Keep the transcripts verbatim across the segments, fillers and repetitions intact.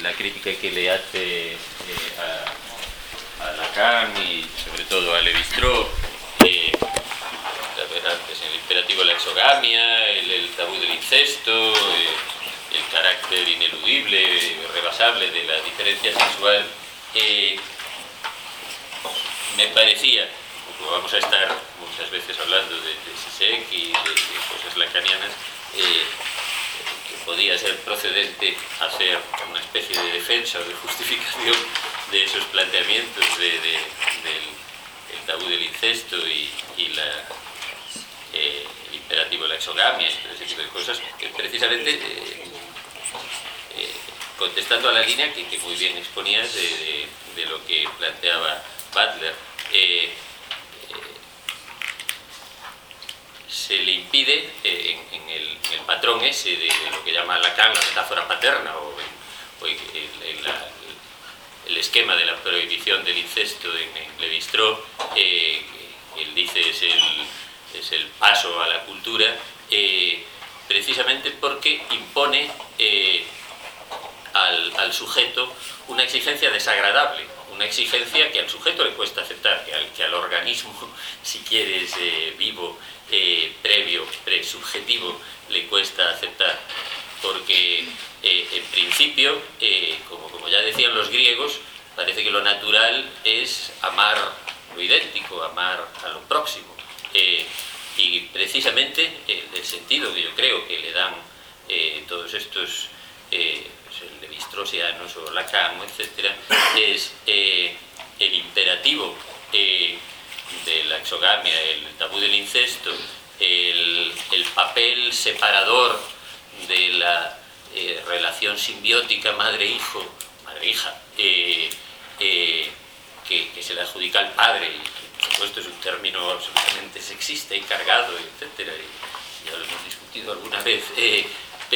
la crítica que le hace eh, a, a Lacan y sobre todo a Lévi-Strauss, eh, antes el imperativo de la exogamia, el, el tabú del incesto, eh, el carácter ineludible, irrebasable de la diferencia sexual, eh, me parecía, como vamos a estar muchas veces hablando de, de Zizek y de, de cosas lacanianas, eh, que podía ser procedente hacer una especie de defensa o de justificación de esos planteamientos de, de, del, del tabú del incesto y, y la, eh, el imperativo de la exogamia y todo ese tipo de cosas, que precisamente eh, eh, contestando a la línea que, que muy bien exponías de, de, de lo que planteaba Butler, eh, eh, se le impide eh, en, en, el, en el patrón ese de, de lo que llama Lacan la metáfora paterna o, o el, el, la, el esquema de la prohibición del incesto en, en Lévi-Strauss, eh, él dice es el, es el paso a la cultura, eh, precisamente porque impone eh, al, al sujeto una exigencia desagradable, una exigencia que al sujeto le cuesta aceptar, que al, que al organismo, si quieres, eh, vivo, eh, previo, presubjetivo, le cuesta aceptar. Porque, eh, en principio, eh, como, como ya decían los griegos, parece que lo natural es amar lo idéntico, amar a lo próximo. Eh, y precisamente eh, el sentido que yo creo que le dan eh, todos estos eh, Lévi-Straussianos o Lacan, etcétera, es eh, el imperativo eh, de la exogamia, el tabú del incesto, el, el papel separador de la eh, relación simbiótica madre-hijo, madre-hija, eh, eh, que, que se le adjudica al padre, y por supuesto es un término absolutamente sexista y cargado, etcétera, y ya lo hemos discutido alguna vez, eh,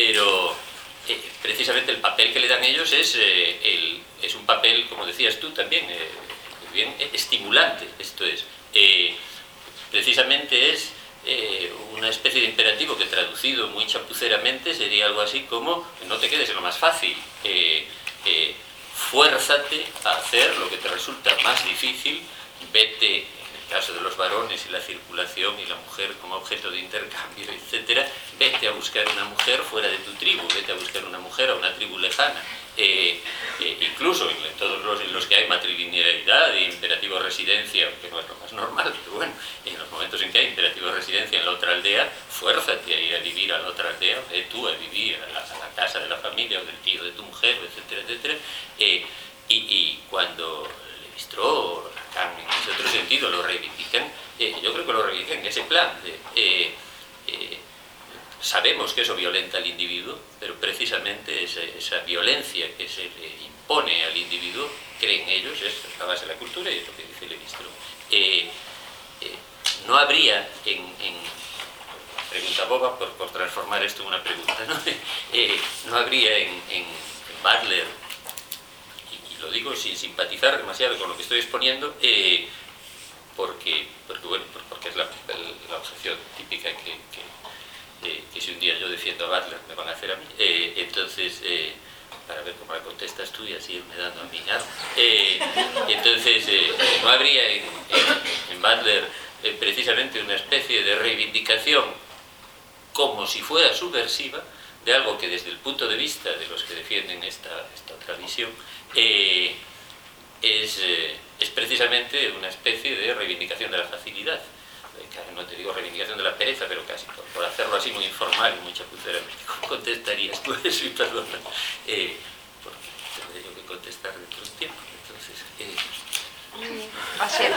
pero Eh, precisamente el papel que le dan ellos es, eh, el, es un papel, como decías tú también, eh, bien eh, estimulante. Esto es, eh, precisamente es eh, una especie de imperativo que traducido muy chapuceramente sería algo así como no te quedes en lo más fácil, eh, eh, fuérzate a hacer lo que te resulta más difícil, vete, en el caso de los varones y la circulación y la mujer como objeto de intercambio, etcétera, vete a buscar una mujer fuera de tu tribu, vete a buscar una mujer a una tribu lejana. Eh, eh, incluso en todos los en los que hay matrilinealidad e imperativo residencia, que no es lo más normal, pero bueno, en los momentos en que hay imperativo residencia en la otra aldea, fuérzate a ir a vivir a la otra aldea, ve tú a vivir a la, a la casa de la familia o del tío de tu mujer, etcétera, etcétera. Eh, y, y cuando Lévi-Strauss o Lacan en ese otro sentido lo reivindican, eh, yo creo que lo reivindican en ese plan de eh, eh, sabemos que eso violenta al individuo, pero precisamente esa, esa violencia que se le impone al individuo, creen ellos, es la base de la cultura y es lo que dice Lévi-Strauss. Eh, eh, no habría en, en pregunta boba por, por transformar esto en una pregunta, ¿no? Eh, no habría en, en, en Butler, y, y lo digo sin simpatizar demasiado con lo que estoy exponiendo, eh, porque, porque, bueno, porque es la, la objeción típica que, que Eh, que si un día yo defiendo a Butler me van a hacer a mí, eh, entonces eh, para ver cómo la contestas tú y así irme dando a mí armas. Eh, entonces eh, no habría en, en, en Butler eh, precisamente una especie de reivindicación como si fuera subversiva de algo que desde el punto de vista de los que defienden esta, esta otra visión eh, es, eh, es precisamente una especie de reivindicación de la facilidad. No te digo reivindicación de la pereza, pero casi por, por hacerlo así muy informal y muy chapuceramente. ¿Cómo contestarías tú eso? Y perdona, eh, porque tendré yo que contestar dentro de un tiempo. Entonces, eh... Va a ser.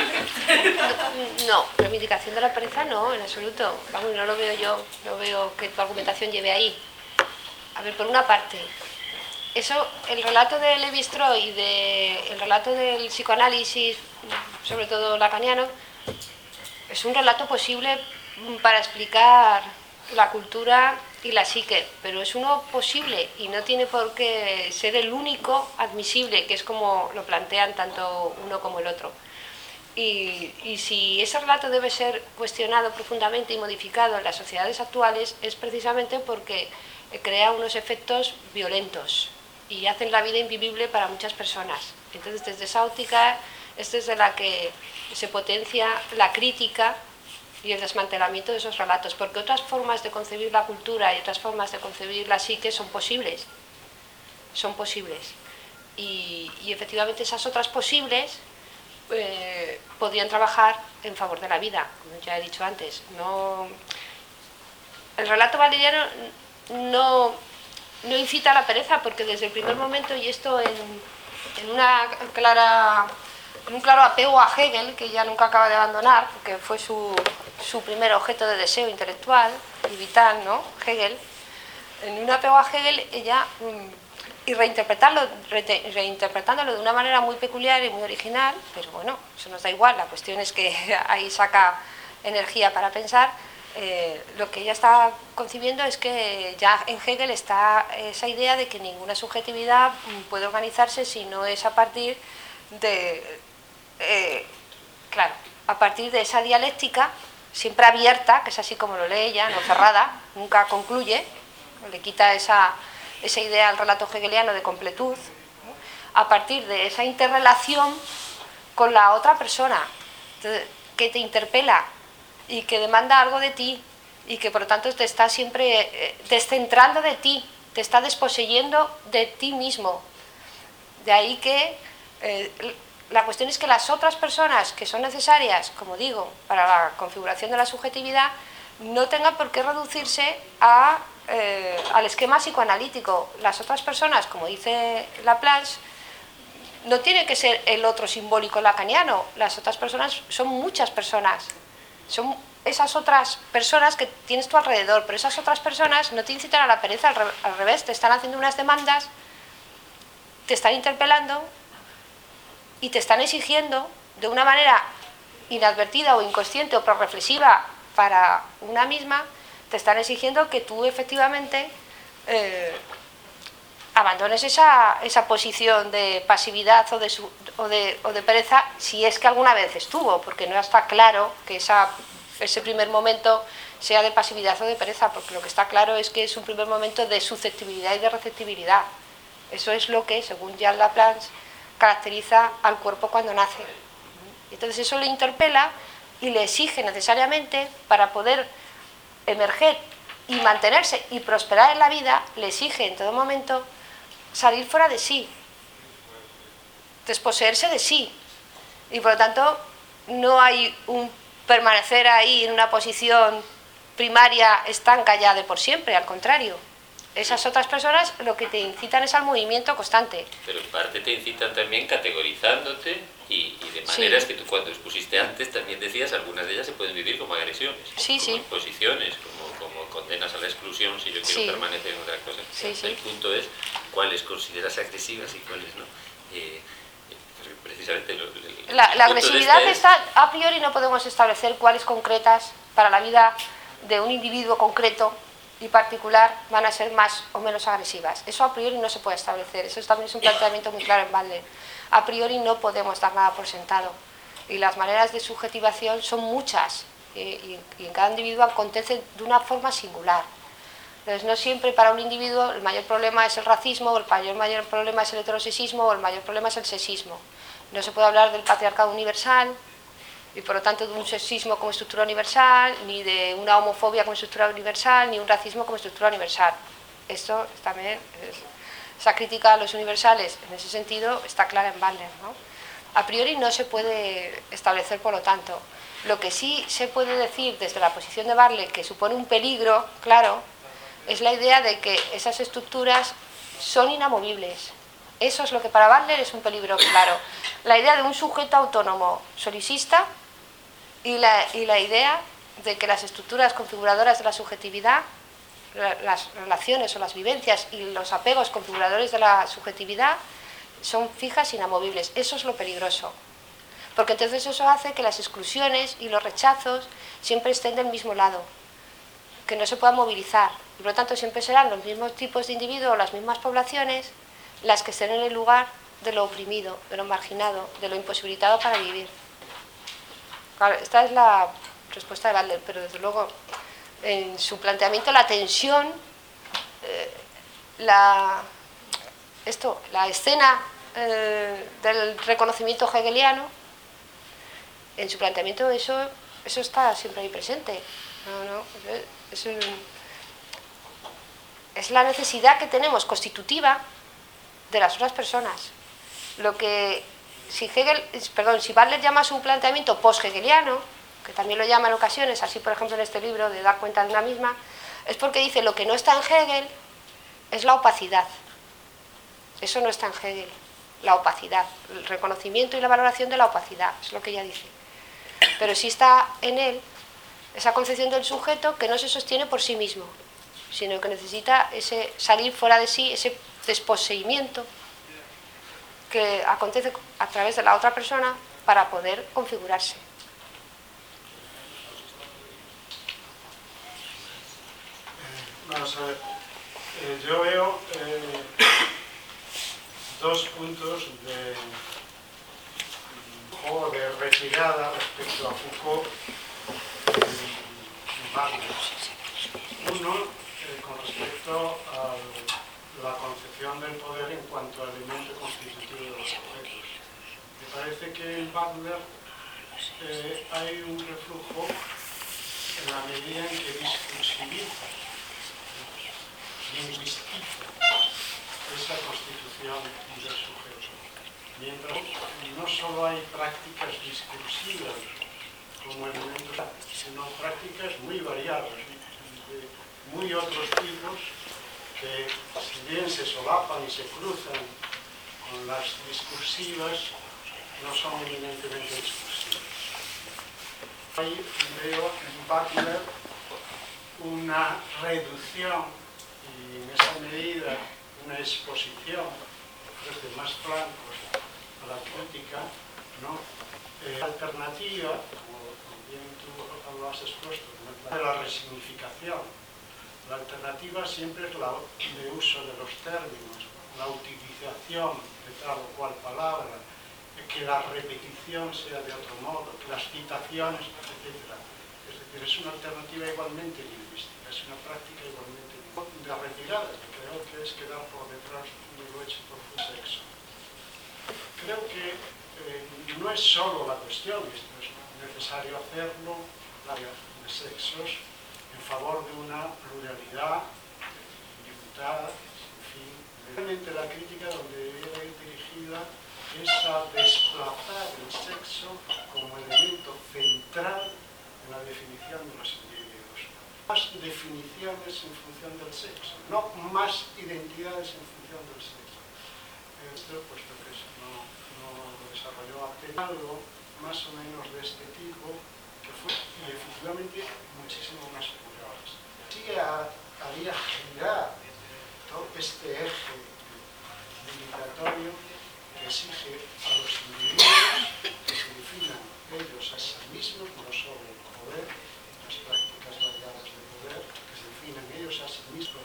No, reivindicación de la pereza no, en absoluto. Vamos, no lo veo yo, no veo que tu argumentación lleve ahí. A ver, por una parte, eso, el relato de Lévi-Strauss y de, el relato del psicoanálisis, sobre todo lacaniano, es un relato posible para explicar la cultura y la psique, pero es uno posible y no tiene por qué ser el único admisible, que es como lo plantean tanto uno como el otro. Y, y si ese relato debe ser cuestionado profundamente y modificado en las sociedades actuales, es precisamente porque crea unos efectos violentos y hacen la vida invivible para muchas personas. Entonces, desde esa óptica es desde la que se potencia la crítica y el desmantelamiento de esos relatos, porque otras formas de concebir la cultura y otras formas de concebir la psique son posibles, son posibles. Y, y efectivamente esas otras posibles eh, podrían trabajar en favor de la vida, como ya he dicho antes. No, el relato wagneriano no, no incita a la pereza, porque desde el primer momento, y esto en, en una clara... un claro apego a Hegel, que ya nunca acaba de abandonar, porque fue su, su primer objeto de deseo intelectual y vital, ¿no? Hegel. En un apego a Hegel, ella, y reinterpretarlo, re, reinterpretándolo de una manera muy peculiar y muy original, pero bueno, eso nos da igual, la cuestión es que ahí saca energía para pensar. Eh, lo que ella está concibiendo es que ya en Hegel está esa idea de que ninguna subjetividad puede organizarse si no es a partir de... Eh, claro, a partir de esa dialéctica siempre abierta, que es así como lo lee ella, no cerrada, nunca concluye, le quita esa, esa idea al relato hegeliano de completud, ¿no? A partir de esa interrelación con la otra persona que te interpela y que demanda algo de ti y que por lo tanto te está siempre descentrando de ti, te está desposeyendo de ti mismo. De ahí que eh, la cuestión es que las otras personas que son necesarias, como digo, para la configuración de la subjetividad, no tengan por qué reducirse a, eh, al esquema psicoanalítico. Las otras personas, como dice Laplace, no tiene que ser el otro simbólico lacaniano. Las otras personas son muchas personas. Son esas otras personas que tienes a tu alrededor, pero esas otras personas no te incitan a la pereza, al, re al revés, te están haciendo unas demandas, te están interpelando y te están exigiendo de una manera inadvertida o inconsciente o proreflexiva para una misma, te están exigiendo que tú efectivamente eh, abandones esa, esa posición de pasividad o de, su, o, de, o de pereza, si es que alguna vez estuvo, porque no está claro que esa, ese primer momento sea de pasividad o de pereza, porque lo que está claro es que es un primer momento de susceptibilidad y de receptibilidad. Eso es lo que, según Jean Laplace, caracteriza al cuerpo cuando nace. Entonces eso le interpela y le exige necesariamente, para poder emerger y mantenerse y prosperar en la vida, le exige en todo momento salir fuera de sí, desposeerse de sí, y por lo tanto no hay un permanecer ahí en una posición primaria estanca ya de por siempre, al contrario. Esas otras personas lo que te incitan es al movimiento constante. Pero en parte te incitan también categorizándote y, y de maneras sí. Que tú cuando expusiste antes también decías, algunas de ellas se pueden vivir como agresiones, sí, como sí. imposiciones, como, como condenas a la exclusión si yo quiero sí. permanecer en otra cosa. Sí, sí. El punto es cuáles consideras agresivas y cuáles no. Eh, precisamente lo, el, la, el la agresividad es... está, a priori no podemos establecer cuáles concretas para la vida de un individuo concreto y particular van a ser más o menos agresivas. Eso a priori no se puede establecer. Eso también es un planteamiento muy claro en Butler. A priori no podemos dar nada por sentado. Y las maneras de subjetivación son muchas. Y, y, y en cada individuo acontecen de una forma singular. Entonces no siempre para un individuo el mayor problema es el racismo, o el mayor, mayor problema es el heterosexismo, o el mayor problema es el sexismo. No se puede hablar del patriarcado universal, y por lo tanto de un sexismo como estructura universal, ni de una homofobia como estructura universal, ni un racismo como estructura universal. Esto también, es, esa crítica a los universales, en ese sentido, está clara en Butler, ¿no? A priori no se puede establecer, por lo tanto. Lo que sí se puede decir desde la posición de Butler, que supone un peligro, claro, es la idea de que esas estructuras son inamovibles. Eso es lo que para Butler es un peligro claro. La idea de un sujeto autónomo solicista y la, y la idea de que las estructuras configuradoras de la subjetividad, las relaciones o las vivencias y los apegos configuradores de la subjetividad son fijas e inamovibles. Eso es lo peligroso. Porque entonces eso hace que las exclusiones y los rechazos siempre estén del mismo lado, que no se puedan movilizar. Y por lo tanto siempre serán los mismos tipos de individuos, las mismas poblaciones, las que estén en el lugar de lo oprimido, de lo marginado, de lo imposibilitado para vivir. Claro, esta es la respuesta de Butler, pero desde luego en su planteamiento la tensión, eh, la, esto, la escena eh, del reconocimiento hegeliano, en su planteamiento eso, eso está siempre ahí presente. No, no, es, un, es la necesidad que tenemos constitutiva de las otras personas. Lo que, si Hegel, perdón, si Butler llama su planteamiento post-hegeliano, que también lo llama en ocasiones, así por ejemplo en este libro de Dar cuenta de una misma, es porque dice lo que no está en Hegel es la opacidad. Eso no está en Hegel, la opacidad, el reconocimiento y la valoración de la opacidad, es lo que ella dice. Pero sí está en él esa concepción del sujeto que no se sostiene por sí mismo, sino que necesita ese salir fuera de sí, ese desposeimiento que acontece a través de la otra persona para poder configurarse. Vamos a ver, eh, yo veo eh, dos puntos de, o de retirada respecto a Foucault y Butler. Uno, eh, con respecto a la concepción del poder en cuanto al elemento constitutivo de los sujetos. Me parece que en Butler eh, hay un reflujo en la medida en que discursiviza, lingüistiza esa constitución del sujeto. Mientras no solo hay prácticas discursivas como elementos, sino prácticas muy variadas, de muy otros tipos, que si bien se solapan y se cruzan con las discursivas, no son eminentemente discursivas. Ahí veo en Butler una reducción y en esa medida una exposición, ofrece más flancos a la crítica, ¿no? Eh, alternativa, como bien tú lo has expuesto, de la resignificación. La alternativa siempre es la de uso de los términos, la utilización de tal o cual palabra, que la repetición sea de otro modo, que las citaciones, etcétera. Es decir, es una alternativa igualmente lingüística, es una práctica igualmente de retirada, que creo que es quedar por detrás de lo hecho por su sexo. Creo que eh, no es solo la cuestión, esto es necesario hacerlo, la de sexos, en favor de una pluralidad limitada, en fin. Realmente la crítica donde debe ir dirigida es a desplazar el sexo como elemento central en la definición de los individuos. Más definiciones en función del sexo, no más identidades en función del sexo. Esto, puesto que no, no lo desarrolló algo más o menos de este tipo, que fue y efectivamente muchísimo más plural. Sí haría girar todo este eje limitatorio que exige a los individuos que se definan ellos a sí mismos, no solo el poder, las prácticas variadas de poder, que se definan ellos a sí mismos.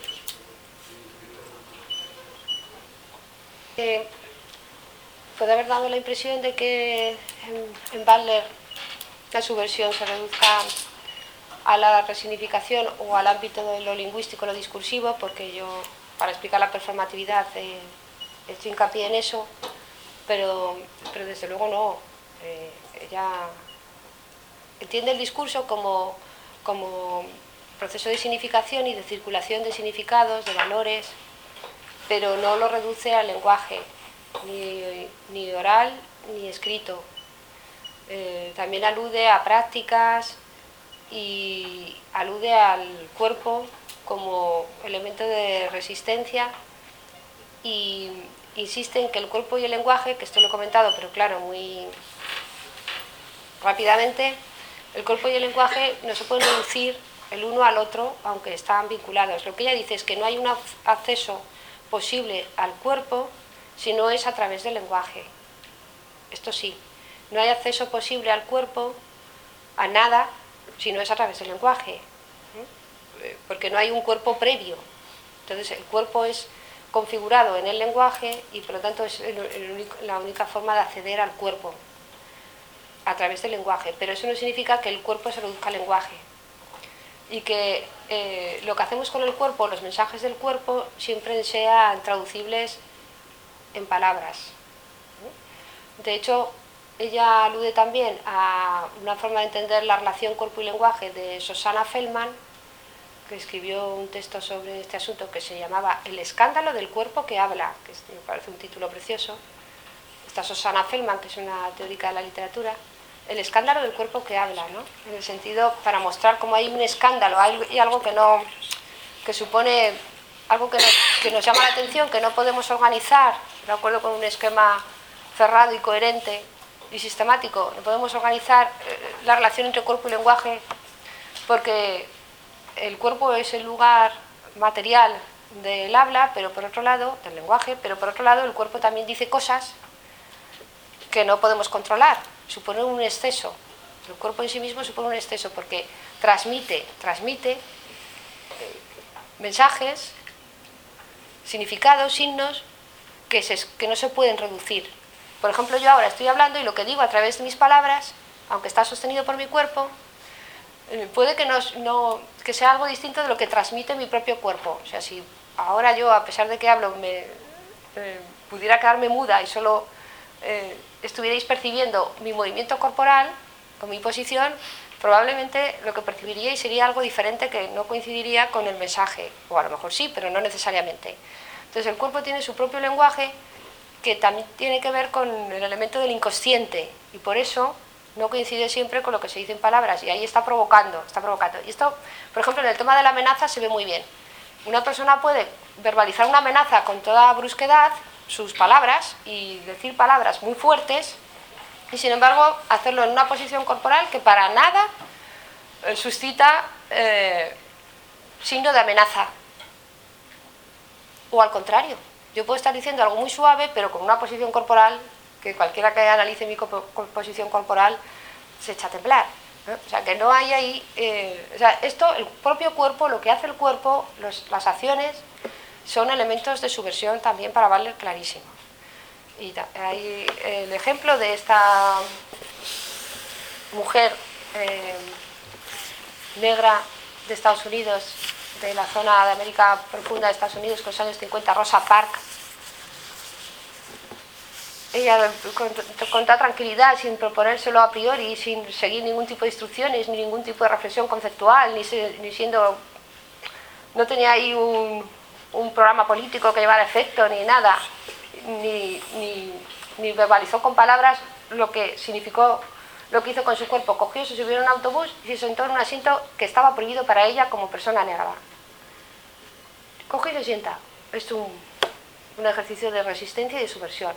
Eh, puede haber dado la impresión de que en, en Butler la subversión se reduzca a la resignificación o al ámbito de lo lingüístico, lo discursivo, porque yo, para explicar la performatividad, eh, he hecho hincapié en eso, pero, pero desde luego no. Eh, ella entiende el discurso como, como proceso de significación y de circulación de significados, de valores, pero no lo reduce al lenguaje, ni, ni oral ni escrito. Eh, también alude a prácticas y alude al cuerpo como elemento de resistencia y insiste en que el cuerpo y el lenguaje, que esto lo he comentado, pero claro, muy rápidamente, el cuerpo y el lenguaje no se pueden reducir el uno al otro, aunque están vinculados. Lo que ella dice es que no hay un acceso posible al cuerpo si no es a través del lenguaje. Esto sí, no hay acceso posible al cuerpo, a nada, si no es a través del lenguaje, porque no hay un cuerpo previo. Entonces el cuerpo es configurado en el lenguaje y por lo tanto es la única forma de acceder al cuerpo, a través del lenguaje. Pero eso no significa que el cuerpo se reduzca al lenguaje y que eh, lo que hacemos con el cuerpo, los mensajes del cuerpo, siempre sean traducibles en palabras. De hecho, ella alude también a una forma de entender la relación cuerpo y lenguaje de Susanna Feldman, que escribió un texto sobre este asunto que se llamaba El escándalo del cuerpo que habla, que me parece un título precioso. Esta Susanna Feldman, que es una teórica de la literatura, el escándalo del cuerpo que habla, ¿no? En el sentido, para mostrar cómo hay un escándalo, hay algo que no, que supone algo que nos, que nos llama la atención, que no podemos organizar, de acuerdo con un esquema cerrado y coherente y sistemático, no podemos organizar eh, la relación entre cuerpo y lenguaje, porque el cuerpo es el lugar material del habla, pero por otro lado, del lenguaje, pero por otro lado el cuerpo también dice cosas que no podemos controlar, supone un exceso. El cuerpo en sí mismo supone un exceso porque transmite, transmite eh, mensajes, significados, signos que, se, que no se pueden reducir. Por ejemplo, yo ahora estoy hablando y lo que digo a través de mis palabras, aunque está sostenido por mi cuerpo, eh, puede que, no, no, que sea algo distinto de lo que transmite mi propio cuerpo. O sea, si ahora yo, a pesar de que hablo, me, eh, pudiera quedarme muda y solo eh, estuvierais percibiendo mi movimiento corporal con mi posición, probablemente lo que percibiríais sería algo diferente que no coincidiría con el mensaje, o a lo mejor sí, pero no necesariamente. Entonces el cuerpo tiene su propio lenguaje que también tiene que ver con el elemento del inconsciente y por eso no coincide siempre con lo que se dice en palabras y ahí está provocando, está provocando. Y esto, por ejemplo, en el tema de la amenaza se ve muy bien. Una persona puede verbalizar una amenaza con toda brusquedad, sus palabras, y decir palabras muy fuertes, y sin embargo hacerlo en una posición corporal que para nada eh, suscita eh, signo de amenaza. O al contrario, yo puedo estar diciendo algo muy suave, pero con una posición corporal que cualquiera que analice mi posición corporal se echa a temblar, ¿no? O sea, que no hay ahí... Eh, o sea, esto, el propio cuerpo, lo que hace el cuerpo, los, las acciones, son elementos de subversión también para Butler clarísimo. Y hay el ejemplo de esta mujer eh, negra de Estados Unidos, de la zona de América Profunda de Estados Unidos, con los años cincuenta, Rosa Parks. Ella con, con toda tranquilidad, sin proponérselo a priori, sin seguir ningún tipo de instrucciones, ni ningún tipo de reflexión conceptual, ni, se, ni siendo... no tenía ahí un, un programa político que llevara efecto, ni nada, ni, ni, ni verbalizó con palabras lo que significó, lo que hizo con su cuerpo. Cogió, se subió en un autobús y se sentó en un asiento que estaba prohibido para ella como persona negra. Coge y se sienta. Es un, un ejercicio de resistencia y de subversión.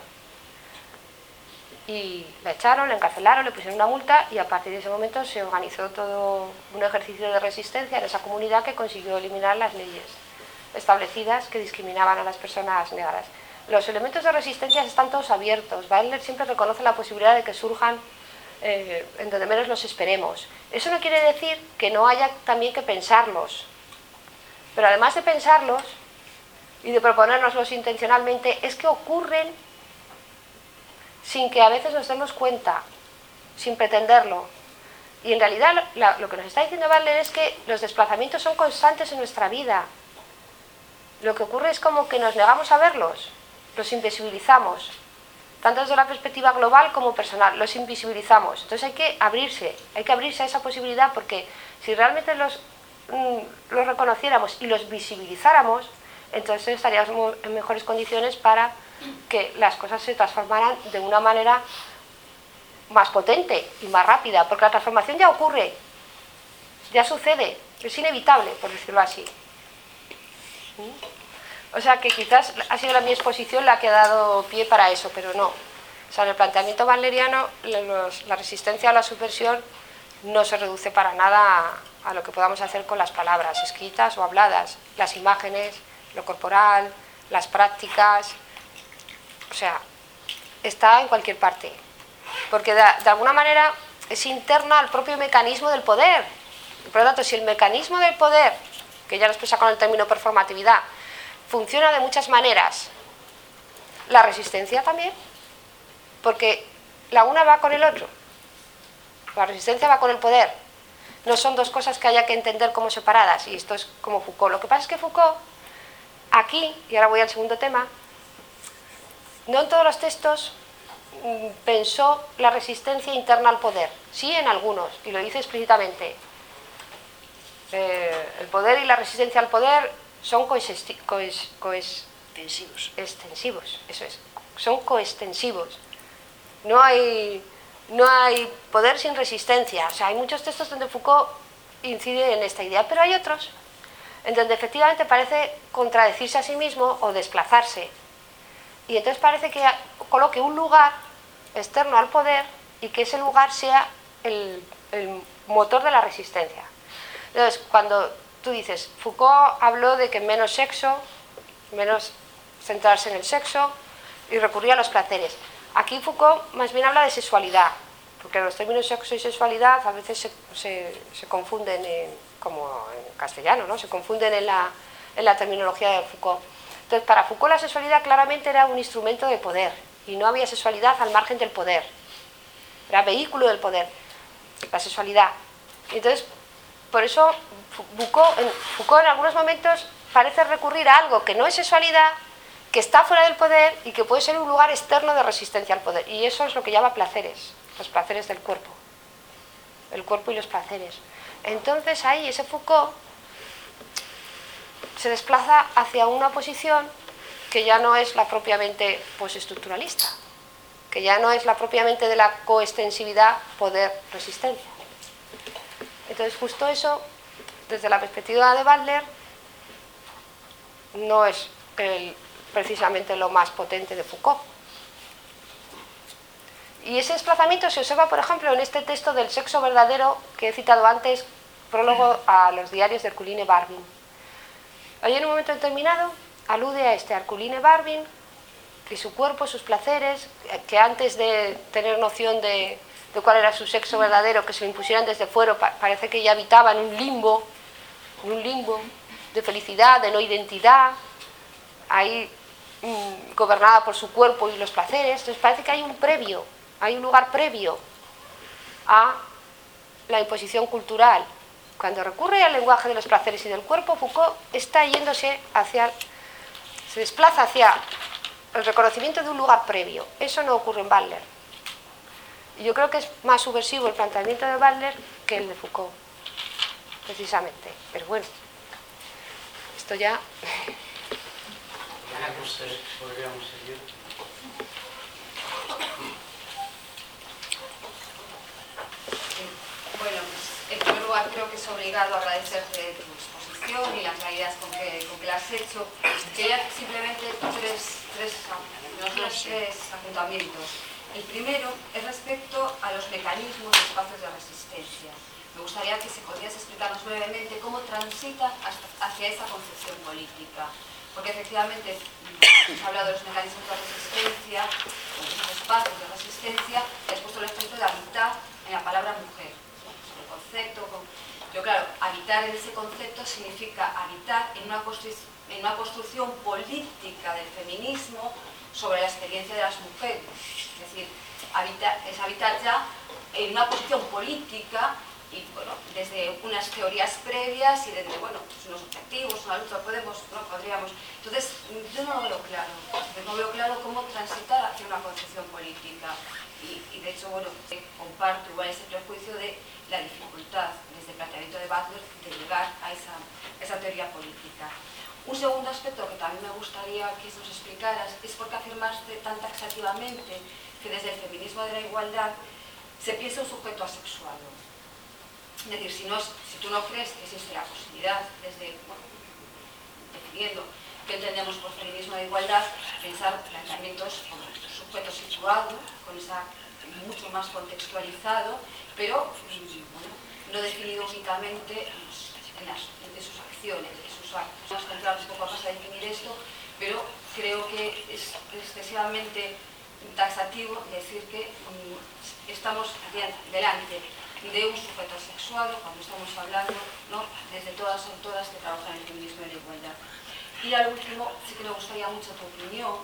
Y la echaron, la encarcelaron, le pusieron una multa y a partir de ese momento se organizó todo un ejercicio de resistencia en esa comunidad que consiguió eliminar las leyes establecidas que discriminaban a las personas negras. Los elementos de resistencia están todos abiertos. Butler siempre reconoce la posibilidad de que surjan eh, en donde menos los esperemos. Eso no quiere decir que no haya también que pensarlos, pero además de pensarlos y de proponérnoslos intencionalmente, es que ocurren sin que a veces nos demos cuenta, sin pretenderlo. Y en realidad la, lo que nos está diciendo Butler es que los desplazamientos son constantes en nuestra vida. Lo que ocurre es como que nos negamos a verlos, los invisibilizamos, tanto desde la perspectiva global como personal, los invisibilizamos. Entonces hay que abrirse, hay que abrirse a esa posibilidad, porque si realmente los, mm, los reconociéramos y los visibilizáramos, entonces estaríamos en mejores condiciones para que las cosas se transformaran de una manera más potente y más rápida, porque la transformación ya ocurre, ya sucede, es inevitable, por decirlo así. O sea que quizás ha sido la mi exposición la que ha dado pie para eso, pero no. O sea, en el planteamiento butleriano, la resistencia a la subversión no se reduce para nada a, a lo que podamos hacer con las palabras escritas o habladas, las imágenes, lo corporal, las prácticas. O sea, está en cualquier parte, porque de, de alguna manera es interna al propio mecanismo del poder. Por lo tanto, si el mecanismo del poder, que ya lo expresa con el término performatividad, funciona de muchas maneras, la resistencia también, porque la una va con el otro, la resistencia va con el poder, no son dos cosas que haya que entender como separadas, y esto es como Foucault. Lo que pasa es que Foucault, aquí, y ahora voy al segundo tema, no en todos los textos mmm, pensó la resistencia interna al poder, sí en algunos, y lo dice explícitamente. Eh, el poder y la resistencia al poder son coextensivos, coes, coes, extensivos, eso es, son coextensivos. No hay, no hay poder sin resistencia. O sea, hay muchos textos donde Foucault incide en esta idea, pero hay otros en donde efectivamente parece contradecirse a sí mismo o desplazarse. Y entonces parece que coloque un lugar externo al poder y que ese lugar sea el, el motor de la resistencia. Entonces, cuando tú dices, Foucault habló de que menos sexo, menos centrarse en el sexo y recurrir a los placeres. Aquí Foucault más bien habla de sexualidad, porque los términos sexo y sexualidad a veces se, se, se confunden, en, como en castellano, ¿no? Se confunden en la, en la terminología de Foucault. Entonces, para Foucault la sexualidad claramente era un instrumento de poder, y no había sexualidad al margen del poder. Era vehículo del poder, la sexualidad. Entonces, por eso Foucault en, Foucault en algunos momentos parece recurrir a algo que no es sexualidad, que está fuera del poder y que puede ser un lugar externo de resistencia al poder. Y eso es lo que llama placeres, los placeres del cuerpo. El cuerpo y los placeres. Entonces ahí ese Foucault se desplaza hacia una posición que ya no es la propiamente postestructuralista, que ya no es la propiamente de la coextensividad poder-resistencia. Entonces justo eso, desde la perspectiva de Butler, no es el, precisamente lo más potente de Foucault. Y ese desplazamiento se observa, por ejemplo, en este texto del sexo verdadero que he citado antes, prólogo a los diarios de Herculine Barbin. Ahí en un momento determinado alude a este Herculine Barbin, que su cuerpo, sus placeres, que antes de tener noción de, de cuál era su sexo verdadero, que se lo impusieran desde fuera, parece que ya habitaba en un limbo, en un limbo de felicidad, de no identidad, ahí mmm, gobernada por su cuerpo y los placeres. Entonces parece que hay un previo, hay un lugar previo a la imposición cultural. Cuando recurre al lenguaje de los placeres y del cuerpo, Foucault está yéndose hacia, se desplaza hacia el reconocimiento de un lugar previo. Eso no ocurre en Butler. Y yo creo que es más subversivo el planteamiento de Butler que el de Foucault, precisamente. Pero bueno, esto ya... Podríamos seguir. Bueno, pues en primer lugar creo que es obligado a agradecerte tu exposición y las claridades con que, con que la has hecho. Quería simplemente tres, tres, unos tres apuntamientos. El primero es respecto a los mecanismos y espacios de resistencia. Me gustaría que si podrías explicarnos brevemente cómo transita hacia esa concepción política. Porque efectivamente hemos hablado de los mecanismos de resistencia, de los espacios de resistencia, y has puesto el ejemplo de habitar en la palabra mujer. El concepto, pero claro, habitar en ese concepto significa habitar en una, en una construcción política del feminismo sobre la experiencia de las mujeres. Es decir, habitar, es habitar ya en una posición política y bueno, desde unas teorías previas y desde bueno, pues unos objetivos, una lucha, podemos, no podríamos. Entonces, yo no lo veo claro, no veo claro cómo transitar hacia una concepción política. Y, y de hecho, bueno, comparto igual ese prejuicio de la dificultad desde el planteamiento de Butler de llegar a esa, esa teoría política. Un segundo aspecto que también me gustaría que nos explicaras es por qué afirmaste tan taxativamente que desde el feminismo de la igualdad se piensa un sujeto asexuado. Es decir, si, no es, si tú no crees que existe la posibilidad, desde, bueno, definiendo qué entendemos por feminismo de igualdad, pensar planteamientos como sujeto situado, con esa mucho más contextualizado, pero bueno, no definido únicamente en, las, en sus acciones, en sus actos. Vamos a entrar un poco más a definir esto, pero creo que es excesivamente taxativo decir que um, estamos delante de un sujeto sexuado cuando estamos hablando, ¿no?, desde todas son todas que trabajan en el feminismo de la igualdad. Y al último, sí que me gustaría mucho tu opinión,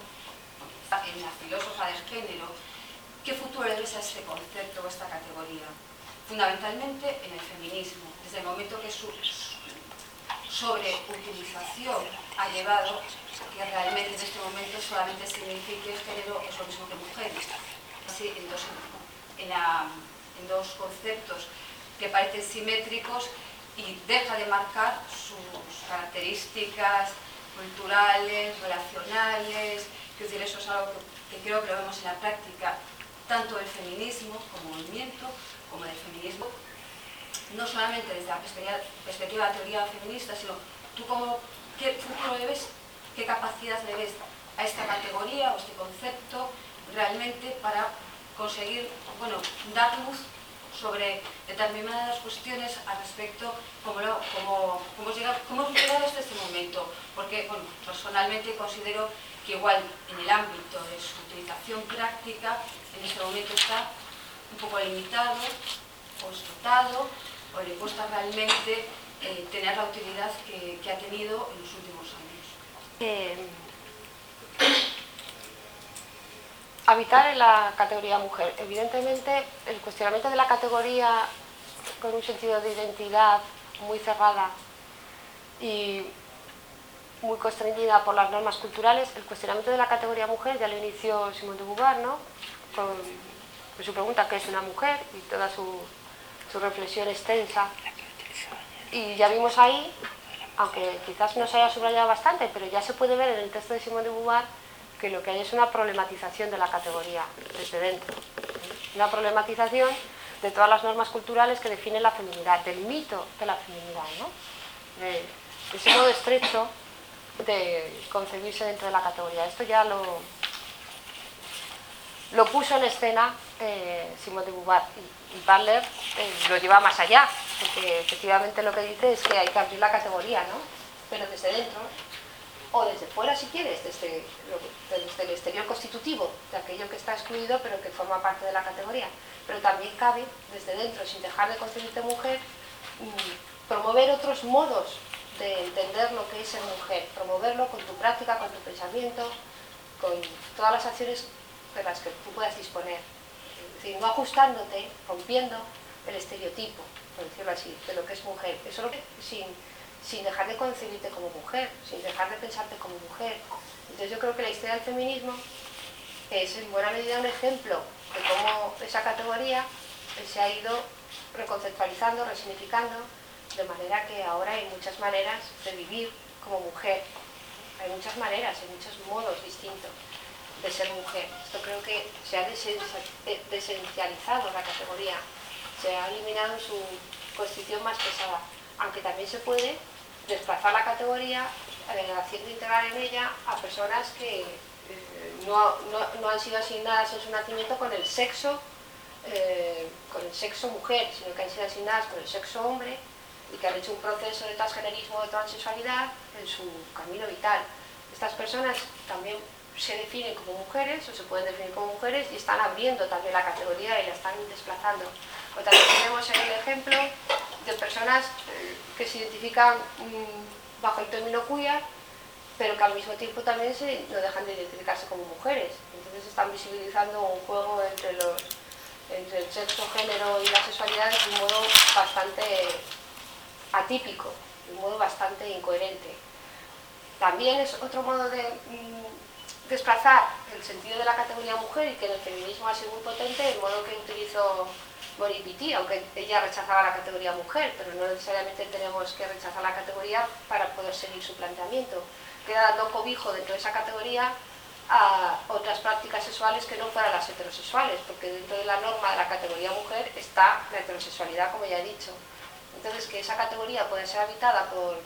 en la filósofa del género, ¿qué futuro le ves a este concepto o a esta categoría? Fundamentalmente en el feminismo, desde el momento que su sobreutilización ha llevado a que realmente en este momento solamente signifique el género es lo mismo que mujer. Así, en dos, en, la, en dos conceptos que parecen simétricos y deja de marcar sus características culturales, relacionales. Quiero decir, eso es algo que, que creo que lo vemos en la práctica, tanto del feminismo como movimiento, como del feminismo, no solamente desde la perspectiva, perspectiva de la teoría feminista, sino tú como, qué futuro le ves, qué capacidad le ves a esta categoría o este concepto realmente para conseguir, bueno, dar luz sobre determinadas cuestiones al respecto, como, lo, como, como, llega, como hemos llegado hasta este momento, porque, bueno, personalmente considero que igual en el ámbito de su utilización práctica, en este momento está un poco limitado, o explotado, o le cuesta realmente eh, tener la utilidad que, que ha tenido en los últimos años. Eh, habitar en la categoría mujer. Evidentemente, el cuestionamiento de la categoría con un sentido de identidad muy cerrada y muy constreñida por las normas culturales, el cuestionamiento de la categoría mujer ya lo inició Simone de Beauvoir, ¿no? Con, con su pregunta ¿qué es una mujer? Y toda su, su reflexión extensa. Y ya vimos ahí, aunque quizás no se haya subrayado bastante, pero ya se puede ver en el texto de Simone de Beauvoir que lo que hay es una problematización de la categoría desde dentro. Una problematización de todas las normas culturales que definen la feminidad, del mito de la feminidad, ¿no? De, de ese modo estrecho de concebirse dentro de la categoría. Esto ya lo, lo puso en escena eh, Simone de Beauvoir y, y Butler eh, lo lleva más allá, porque efectivamente lo que dice es que hay que abrir la categoría, ¿no? Pero desde dentro, o desde fuera si quieres, desde, desde el exterior constitutivo de aquello que está excluido pero que forma parte de la categoría. Pero también cabe desde dentro, sin dejar de concebirte mujer, promover otros modos de entender lo que es ser mujer, promoverlo con tu práctica, con tu pensamiento, con todas las acciones de las que tú puedas disponer. Es decir, no ajustándote, rompiendo el estereotipo, por decirlo así, de lo que es mujer. Eso lo que, sin, sin dejar de concebirte como mujer, sin dejar de pensarte como mujer. Entonces yo creo que la historia del feminismo es en buena medida un ejemplo de cómo esa categoría se ha ido reconceptualizando, resignificando, de manera que ahora hay muchas maneras de vivir como mujer. Hay muchas maneras, hay muchos modos distintos de ser mujer. Esto creo que se ha desesencializado la categoría, se ha eliminado su constitución más pesada, aunque también se puede desplazar la categoría eh, haciendo integrar en ella a personas que eh, no, no, no han sido asignadas en su nacimiento con el sexo eh, con el sexo mujer, sino que han sido asignadas con el sexo hombre y que han hecho un proceso de transgenerismo o de transexualidad en su camino vital. Estas personas también se definen como mujeres o se pueden definir como mujeres y están abriendo también la categoría y la están desplazando. O también tenemos el ejemplo de personas eh, que se identifican mmm, bajo el término queer, pero que al mismo tiempo también se, no dejan de identificarse como mujeres. Entonces están visibilizando un juego entre, los, entre el sexo, género y la sexualidad de un modo bastante atípico, de un modo bastante incoherente. También es otro modo de mmm, desplazar el sentido de la categoría mujer y que en el feminismo ha sido muy potente, el modo que utilizó Maureen Petty, aunque ella rechazaba la categoría mujer, pero no necesariamente tenemos que rechazar la categoría para poder seguir su planteamiento. Queda dando cobijo dentro de esa categoría a otras prácticas sexuales que no fueran las heterosexuales, porque dentro de la norma de la categoría mujer está la heterosexualidad, como ya he dicho. Entonces, que esa categoría pueda ser habitada por,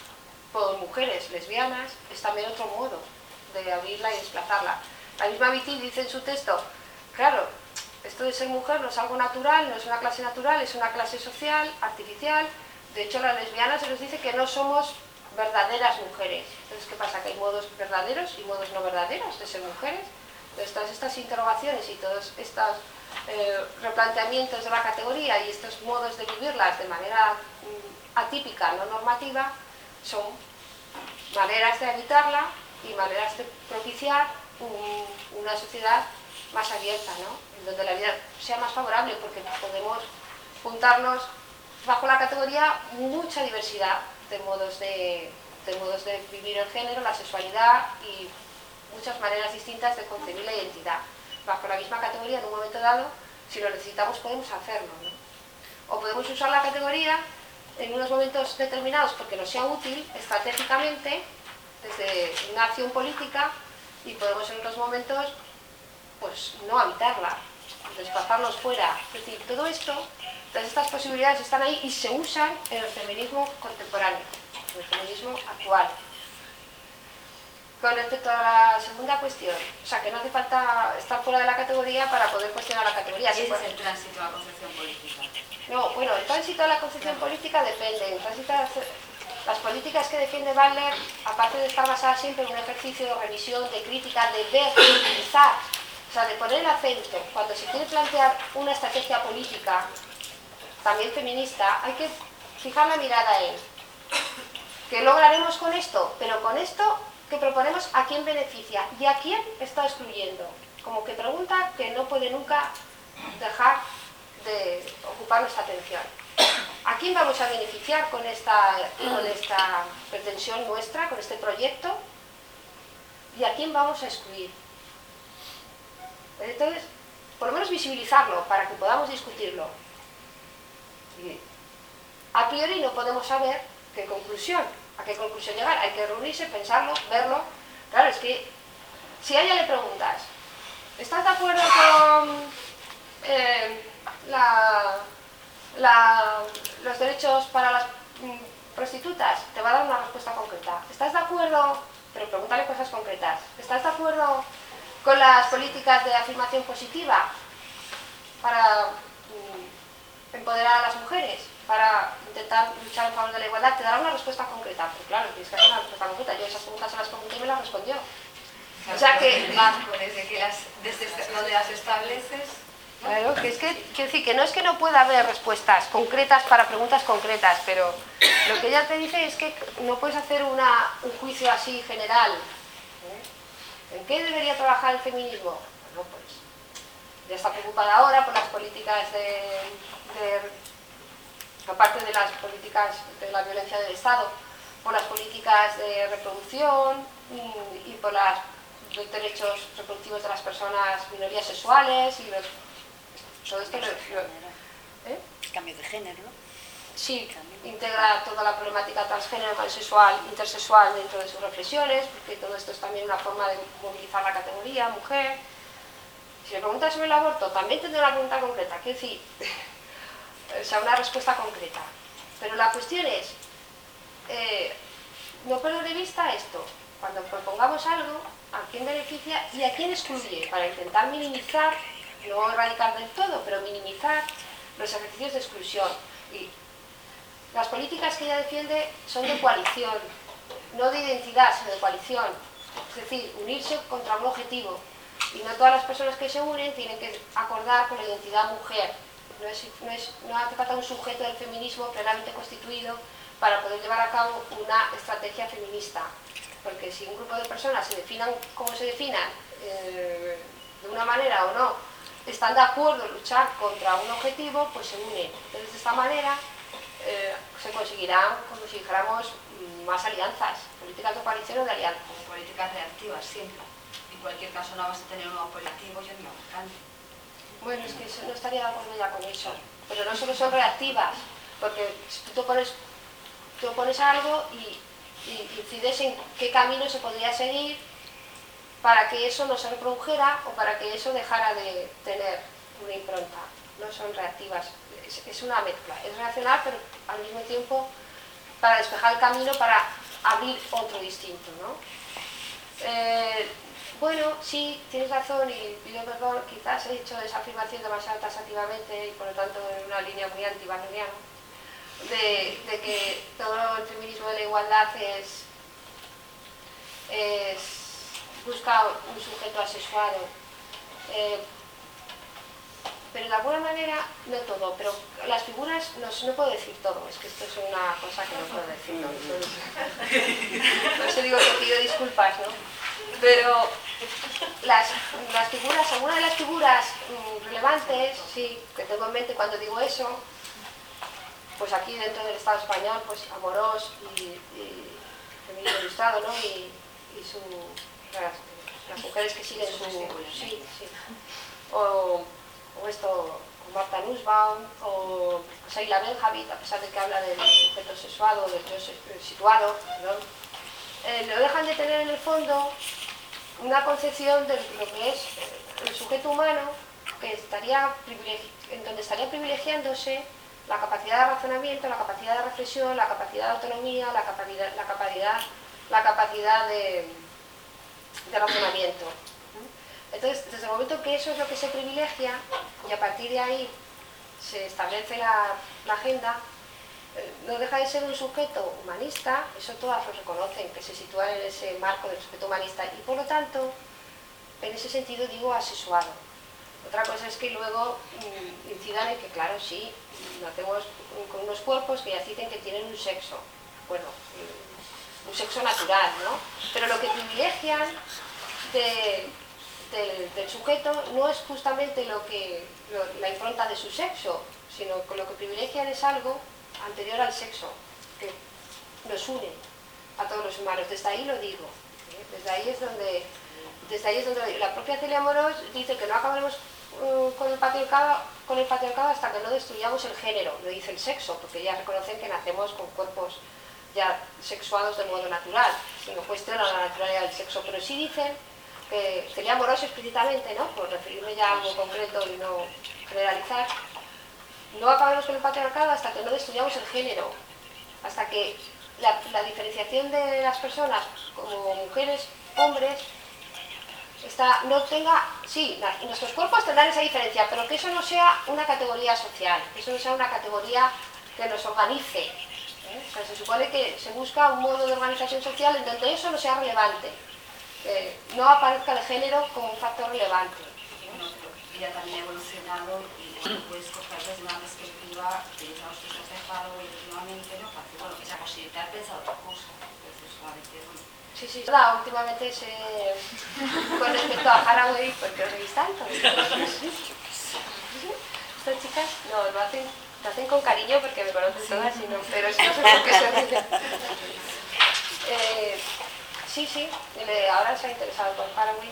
por mujeres lesbianas es también otro modo de abrirla y desplazarla. La misma Petty dice en su texto, claro, esto de ser mujer no es algo natural, no es una clase natural, es una clase social, artificial. De hecho, a las lesbianas se les dice que no somos verdaderas mujeres. Entonces, ¿qué pasa? Que hay modos verdaderos y modos no verdaderos de ser mujeres. Entonces, todas estas interrogaciones y todos estos eh, replanteamientos de la categoría y estos modos de vivirlas de manera mm, atípica, no normativa, son maneras de habitarla y maneras de propiciar un, una sociedad más abierta, ¿no? En donde la vida sea más favorable, porque podemos juntarnos bajo la categoría mucha diversidad de modos de, de modos de vivir el género, la sexualidad y muchas maneras distintas de concebir la identidad. Bajo la misma categoría, en un momento dado, si lo necesitamos podemos hacerlo, ¿no? O podemos usar la categoría en unos momentos determinados porque nos sea útil estratégicamente desde una acción política, y podemos en otros momentos pues no habitarla, desplazarnos fuera. Es decir, todo esto, todas estas posibilidades están ahí y se usan en el feminismo contemporáneo, en el feminismo actual. Con respecto a la segunda cuestión, o sea, que no hace falta estar fuera de la categoría para poder cuestionar la categoría. ¿Qué es el tránsito a la concepción política? No, bueno, el tránsito a la concepción política depende. El tránsito a las políticas que defiende Butler, aparte de estar basadas siempre en un ejercicio de revisión, de crítica, de ver, de utilizar, o sea, de poner el acento, cuando se quiere plantear una estrategia política, también feminista, hay que fijar la mirada en ¿qué lograremos con esto? Pero con esto que proponemos, ¿a quién beneficia? ¿Y a quién está excluyendo? Como que pregunta que no puede nunca dejar de ocupar nuestra atención. ¿A quién vamos a beneficiar con esta, con esta pretensión nuestra, con este proyecto? ¿Y a quién vamos a excluir? Entonces, por lo menos visibilizarlo para que podamos discutirlo. Y a priori no podemos saber qué conclusión, a qué conclusión llegar. Hay que reunirse, pensarlo, verlo. Claro, es que si a ella le preguntas, ¿estás de acuerdo con eh, la, la, los derechos para las mm, prostitutas? Te va a dar una respuesta concreta. ¿Estás de acuerdo? Pero pregúntale cosas concretas. ¿Estás de acuerdo con las políticas de afirmación positiva para mm, empoderar a las mujeres, para intentar luchar en favor de la igualdad? Te dará una respuesta concreta, pero claro, tienes que hacer una respuesta concreta. Yo esas preguntas se las pregunté y me las respondió. Claro, o sea que... el marco desde, que las, desde donde las estableces... ¿no? Claro, que es que, quiero decir, que no es que no pueda haber respuestas concretas para preguntas concretas, pero lo que ella te dice es que no puedes hacer una, un juicio así general. ¿eh? ¿En qué debería trabajar el feminismo? Bueno, pues ya está preocupada ahora por las políticas de, de aparte de las políticas de la violencia del Estado, por las políticas de reproducción y por las, los derechos reproductivos de las personas, minorías sexuales y los, todo esto. Lo, lo, ¿eh? Cambio de género, ¿no? Sí, integra toda la problemática transgénero, pansexual, intersexual dentro de sus reflexiones, porque todo esto es también una forma de movilizar la categoría mujer. Si me preguntas sobre el aborto, también tendré una pregunta concreta, quiero decir, o sea, una respuesta concreta. Pero la cuestión es, eh, no perder de vista esto, cuando propongamos algo, a quién beneficia y a quién excluye, para intentar minimizar, no erradicar del todo, pero minimizar los ejercicios de exclusión. Y las políticas que ella defiende son de coalición, no de identidad, sino de coalición. Es decir, unirse contra un objetivo. Y no todas las personas que se unen tienen que acordar con la identidad mujer. No, es, no, es, no hace falta un sujeto del feminismo plenamente constituido para poder llevar a cabo una estrategia feminista. Porque si un grupo de personas se definan como se definan, eh, de una manera o no, están de acuerdo en luchar contra un objetivo, pues se unen. Entonces, de esta manera eh, se conseguirán, como si dijéramos, más alianzas, políticas de coalición o de alianza. Políticas reactivas, siempre. En cualquier caso no vas a tener un nuevo colectivo y un nuevo cambio. Bueno, es que eso, no estaría de acuerdo ya con eso. Pero no solo son reactivas, porque tú pones, tú pones algo y, y incides en qué camino se podría seguir para que eso no se reprodujera o para que eso dejara de tener una impronta. No son reactivas, es, es una mezcla. Es reaccionar, pero al mismo tiempo para despejar el camino, para abrir otro distinto, ¿no? Eh, bueno, sí, tienes razón y pido perdón, quizás he hecho esa afirmación demasiado taxativamente y por lo tanto en una línea muy anti-wagneriana, de, de que todo el feminismo de la igualdad es, es busca un sujeto asexuado. Eh, pero de alguna manera, no todo, pero las figuras, no, no puedo decir todo, es que esto es una cosa que no puedo decir, ¿no? Entonces, por eso digo que pido disculpas, ¿no? Pero las, las figuras, algunas de las figuras mmm, relevantes, sí, que tengo en mente cuando digo eso, pues aquí dentro del Estado español, pues Amorós y, y Feminismo Ilustrado, ¿no? Y, y su las mujeres que siguen su... Sí, sí. O, o esto, o Martha Nussbaum, o Sheila Benjamin, a pesar de que habla del sujeto sexuado, del yo situado, ¿no? eh, lo dejan de tener en el fondo una concepción de lo que es el sujeto humano, que estaría en donde estaría privilegiándose la capacidad de razonamiento, la capacidad de reflexión, la capacidad de autonomía, la capacidad, la capacidad, la capacidad de, de razonamiento. Entonces, desde el momento que eso es lo que se privilegia, y a partir de ahí se establece la, la agenda, no deja de ser un sujeto humanista, eso todas lo reconocen, que se sitúa en ese marco del sujeto humanista, y por lo tanto, en ese sentido digo asexuado. Otra cosa es que luego mmm, incidan en que, claro, sí, nacemos con unos cuerpos que ya dicen que tienen un sexo, bueno, un sexo natural, ¿no? Pero lo que privilegian de, de, del sujeto no es justamente lo que, lo, la impronta de su sexo, sino que lo que privilegian es algo anterior al sexo, que nos une a todos los humanos. Desde ahí lo digo, ¿eh? Desde ahí es donde, desde ahí es donde la propia Celia Amorós dice que no acabaremos uh, con, el patriarcado, con el patriarcado hasta que no destruyamos el género, lo dice el sexo, porque ya reconocen que nacemos con cuerpos ya sexuados de modo natural, que no cuestionan la naturalidad del sexo, pero sí dicen que Celia Amorós explícitamente, ¿no?, por referirme ya a algo concreto y no generalizar, no acabemos con el patriarcado hasta que no destruyamos el género, hasta que la, la diferenciación de las personas como mujeres, hombres, está, no tenga, sí, la, nuestros cuerpos tendrán esa diferencia, pero que eso no sea una categoría social, que eso no sea una categoría que nos organice, ¿eh? O sea, se supone que se busca un modo de organización social en donde eso no sea relevante, que no aparezca el género como un factor relevante. Ya también ha evolucionado y bueno, puedes coger desde una perspectiva que digamos que se ha dejado últimamente, ¿no? Para que, bueno, esa posibilidad de pensar otra cosa. Entonces, solamente, bueno. Sí, sí, nada, últimamente se... con respecto a Haraway, porque os veis tanto. Estas chicas, no, lo hacen, lo hacen con cariño porque me conocen todas, y no, pero es que no sé por qué se ríen. Eh, sí, sí, ahora se ha interesado por Haraway.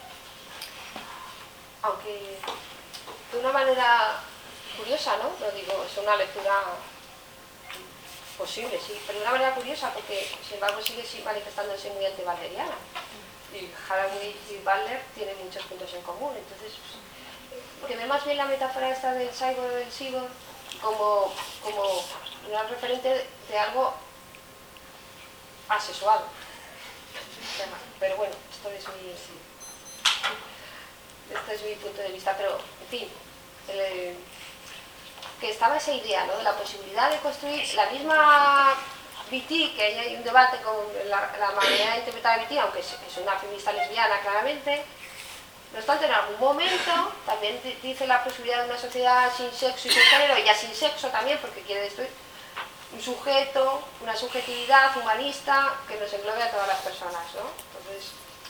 Aunque de una manera curiosa, ¿no? Lo digo, es una lectura posible, sí, pero de una manera curiosa porque, sin embargo, sigue manifestándose muy anti-balderiana. Y Haraway y Butler tienen muchos puntos en común, entonces, porque ve más bien la metáfora esta del cyborg o del cyborg como, como un referente de, de algo asexuado. Pero bueno, esto es mi... Sí. Este es mi punto de vista, pero, en fin, el, que estaba esa idea, ¿no?, de la posibilidad de construir la misma B T, que hay un debate con la, la manera de interpretar a B T, aunque es, es una feminista lesbiana claramente, no obstante, en algún momento también dice la posibilidad de una sociedad sin sexo y sin género, y ya sin sexo también, porque quiere destruir un sujeto, una subjetividad humanista que nos englobe a todas las personas, ¿no? Entonces,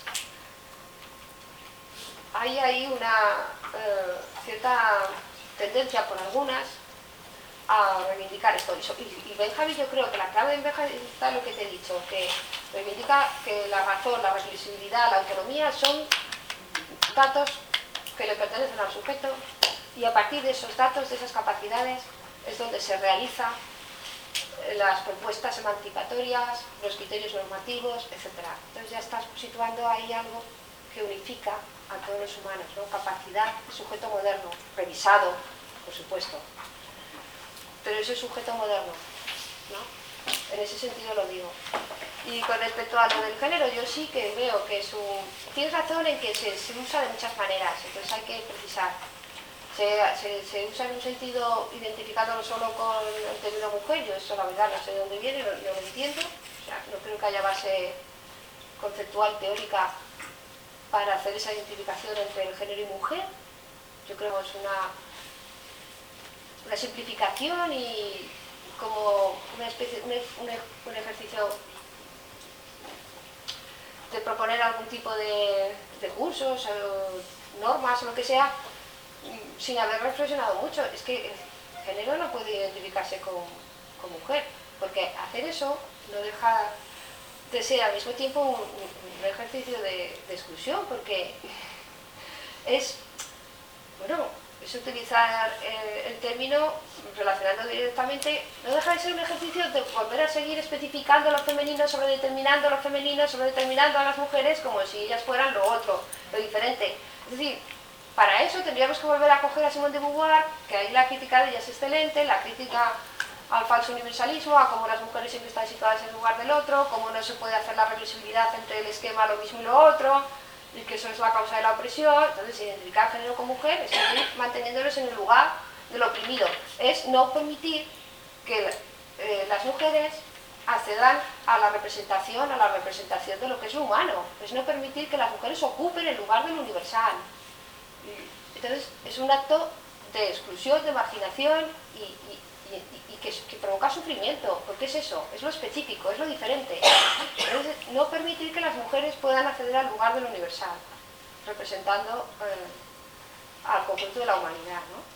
hay ahí una eh, cierta tendencia por algunas a reivindicar esto. Y, y Benjamin, yo creo que la clave de Benjamin está en lo que te he dicho, que reivindica que la razón, la reflexibilidad, la autonomía son datos que le pertenecen al sujeto, y a partir de esos datos, de esas capacidades, es donde se realizan las propuestas emancipatorias, los criterios normativos, etcétera. Entonces ya estás situando ahí algo que unifica a todos los humanos, ¿no? Capacidad de sujeto moderno, revisado, por supuesto, pero ese sujeto moderno, ¿no? En ese sentido lo digo. Y con respecto a lo del género, yo sí que veo que es un... Tienes razón en que se, se usa de muchas maneras, entonces hay que precisar. Se, se, se usa en un sentido identificándolo solo con el término mujer, yo eso la verdad no sé de dónde viene, no, no lo entiendo, o sea, no creo que haya base conceptual, teórica, para hacer esa identificación entre el género y mujer. Yo creo que es una, una simplificación y como una especie, un, un, un ejercicio de proponer algún tipo de, de cursos o normas o lo que sea, sin haber reflexionado mucho. Es que el género no puede identificarse con, con mujer, porque hacer eso no deja de ser al mismo tiempo un, un ejercicio de, de exclusión, porque es, bueno, es utilizar eh, el término relacionando directamente, no deja de ser un ejercicio de volver a seguir especificando lo femenino, sobredeterminando lo femenino, sobredeterminando a las mujeres como si ellas fueran lo otro, lo diferente. Es decir, para eso tendríamos que volver a coger a Simone de Beauvoir, que ahí la crítica de ella es excelente, la crítica al falso universalismo, a cómo las mujeres siempre están situadas en lugar del otro, cómo no se puede hacer la reversibilidad entre el esquema lo mismo y lo otro, y que eso es la causa de la opresión. Entonces, identificar género con mujer es seguir manteniéndolos en el lugar del oprimido, es no permitir que eh, las mujeres accedan a la representación, a la representación de lo que es lo humano, es no permitir que las mujeres ocupen el lugar del universal. Entonces, es un acto de exclusión, de marginación y, y, y, y que, que provoca sufrimiento, porque es eso, es lo específico, es lo diferente. Entonces, no permitir que las mujeres puedan acceder al lugar del universal, representando eh, al conjunto de la humanidad, ¿no?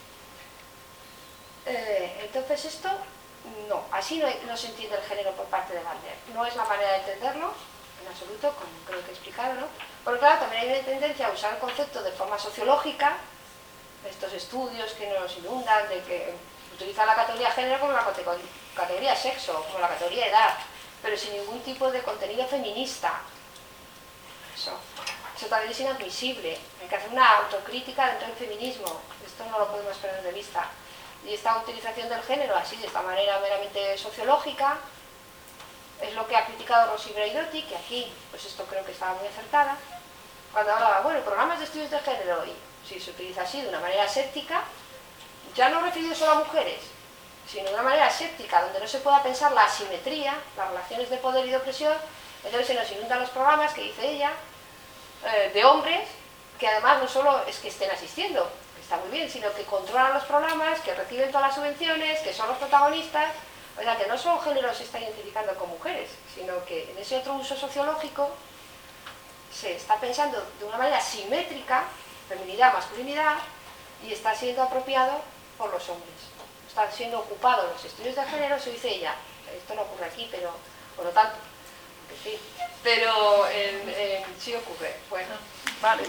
Eh, entonces esto, no, así no, no se entiende el género por parte de Butler, no es la manera de entenderlo, en absoluto, como creo que he explicado, ¿no? Porque claro, también hay una tendencia a usar el concepto de forma sociológica, estos estudios que nos inundan, de que utilizan la categoría género como la categoría sexo, como la categoría edad, pero sin ningún tipo de contenido feminista. Eso, eso también es inadmisible, hay que hacer una autocrítica dentro del feminismo, esto no lo podemos perder de vista. Y esta utilización del género, así, de esta manera meramente sociológica, es lo que ha criticado Rosy Braidotti, que aquí, pues esto creo que estaba muy acertada, cuando hablaba, bueno, programas de estudios de género, y si se utiliza así, de una manera aséptica, ya no referido solo a mujeres, sino de una manera aséptica, donde no se pueda pensar la asimetría, las relaciones de poder y de opresión, entonces se nos inundan los programas, que dice ella, eh, de hombres, que además no solo es que estén asistiendo, está muy bien, sino que controlan los programas, que reciben todas las subvenciones, que son los protagonistas, o sea, que no solo género se está identificando con mujeres, sino que en ese otro uso sociológico se está pensando de una manera simétrica, feminidad, masculinidad, y está siendo apropiado por los hombres. Están siendo ocupados los estudios de género, se dice ella, esto no ocurre aquí, pero, por lo tanto, en fin, pero en, en, sí ocurre. Bueno, vale.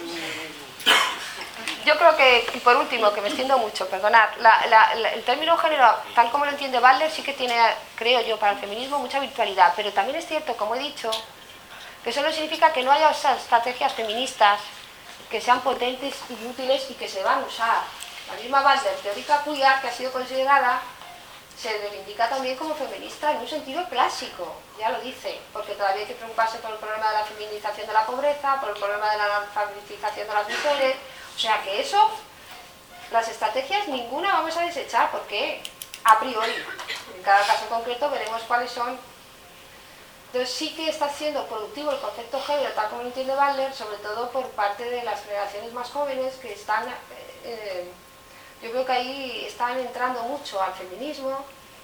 Yo creo que, y por último, que me extiendo mucho, perdonad, la, la, la, el término género, tal como lo entiende Butler, sí que tiene, creo yo, para el feminismo mucha virtualidad, pero también es cierto, como he dicho, que eso no significa que no haya esas estrategias feministas que sean potentes y útiles y que se van a usar. La misma Butler, teórica queer, que ha sido considerada, se reivindica también como feminista en un sentido clásico, ya lo dice, porque todavía hay que preocuparse por el problema de la feminización de la pobreza, por el problema de la analfabetización de las mujeres, o sea que eso, las estrategias ninguna vamos a desechar, porque a priori, en cada caso concreto veremos cuáles son. Entonces sí que está siendo productivo el concepto género, tal como lo entiende Butler, sobre todo por parte de las generaciones más jóvenes que están, eh, yo creo que ahí están entrando mucho al feminismo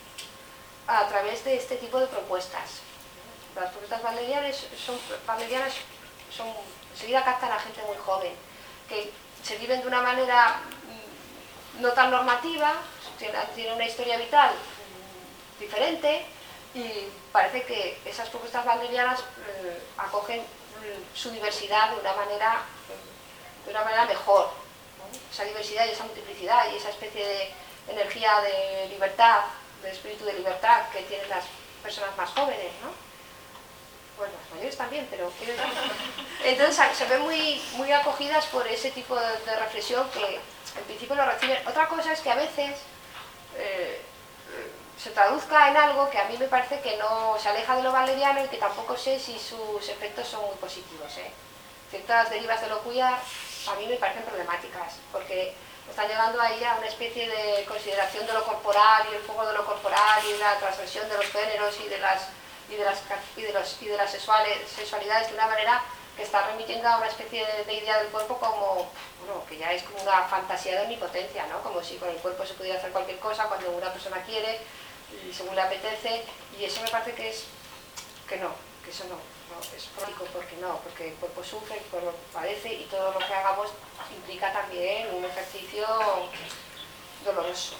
a través de este tipo de propuestas. Las propuestas butlerianas son, butlerianas son, enseguida captan a gente muy joven, que se viven de una manera no tan normativa, tienen una historia vital diferente, y parece que esas propuestas butlerianas eh, acogen eh, su diversidad de una manera, de una manera mejor, ¿no? Esa diversidad y esa multiplicidad y esa especie de energía de libertad, de espíritu de libertad que tienen las personas más jóvenes, ¿no? Bueno, las mayores también, pero quiero decir. Entonces se ven muy, muy acogidas por ese tipo de, de reflexión que en principio lo reciben. Otra cosa es que a veces eh, se traduzca en algo que a mí me parece que no se aleja de lo butleriano y que tampoco sé si sus efectos son muy positivos, ¿eh? Ciertas derivas de lo queer a mí me parecen problemáticas, porque están llegando ahí a una especie de consideración de lo corporal y el fuego de lo corporal y la transgresión de los géneros y de las y de las, y de los, y de las sexuales, sexualidades de una manera que está remitiendo a una especie de, de idea del cuerpo como, bueno, que ya es como una fantasía de omnipotencia, ¿no? Como si con el cuerpo se pudiera hacer cualquier cosa cuando una persona quiere y según le apetece, y eso me parece que es, que no, que eso no, no es práctico, porque no, porque el cuerpo sufre, el cuerpo padece y todo lo que hagamos implica también un ejercicio doloroso.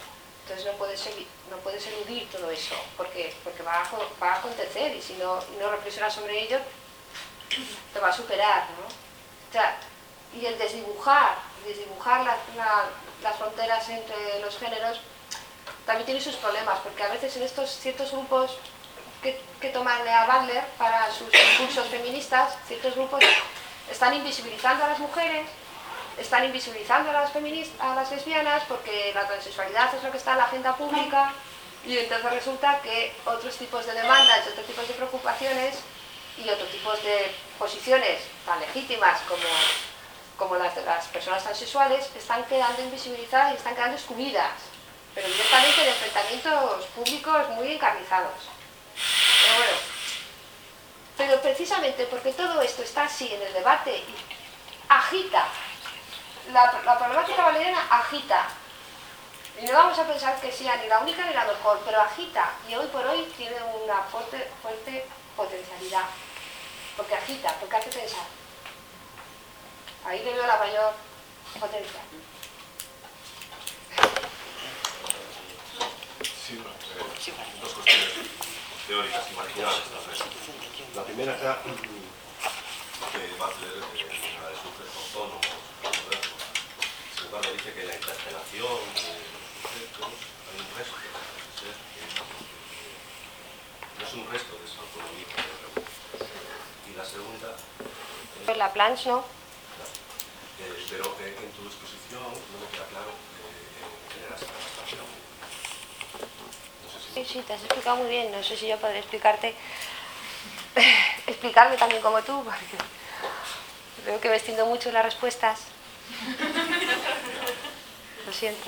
Entonces no puedes, no puedes eludir todo eso, porque, porque va, a, va a acontecer, y si no, no reflexionas sobre ello, te va a superar, ¿no? O sea, y el desdibujar, desdibujar la, la, las fronteras entre los géneros también tiene sus problemas, porque a veces en estos ciertos grupos que, que toman a Butler para sus discursos feministas, ciertos grupos están invisibilizando a las mujeres, están invisibilizando a las, a las lesbianas, porque la transexualidad es lo que está en la agenda pública, y entonces resulta que otros tipos de demandas, otros tipos de preocupaciones y otros tipos de posiciones tan legítimas como, como las de las personas transexuales están quedando invisibilizadas y están quedando excluidas, pero directamente de enfrentamientos públicos muy encarnizados. Pero bueno, pero precisamente porque todo esto está así en el debate y agita, la, la problemática valeriana agita, y no vamos a pensar que sea ni la única ni la mejor, pero agita, y hoy por hoy tiene una fuerte, fuerte potencialidad, porque agita, porque hace pensar. Ahí le veo la mayor potencia. Sí, eh, dos cuestiones teóricas y marginales. La primera era que Butler, en una de sus autónomos, sin embargo, dice que la interpelación de sujetos hay un resto, no es un resto de esa autonomía. Y la segunda... Pues la planche, ¿no? Eh, pero eh, en tu exposición no me queda claro eh, quién era esta abstracción. No sé si... Sí, sí, te has explicado muy bien. No sé si yo podré explicarte, explicarme también como tú, porque veo que me extiendo mucho en las respuestas. Lo siento.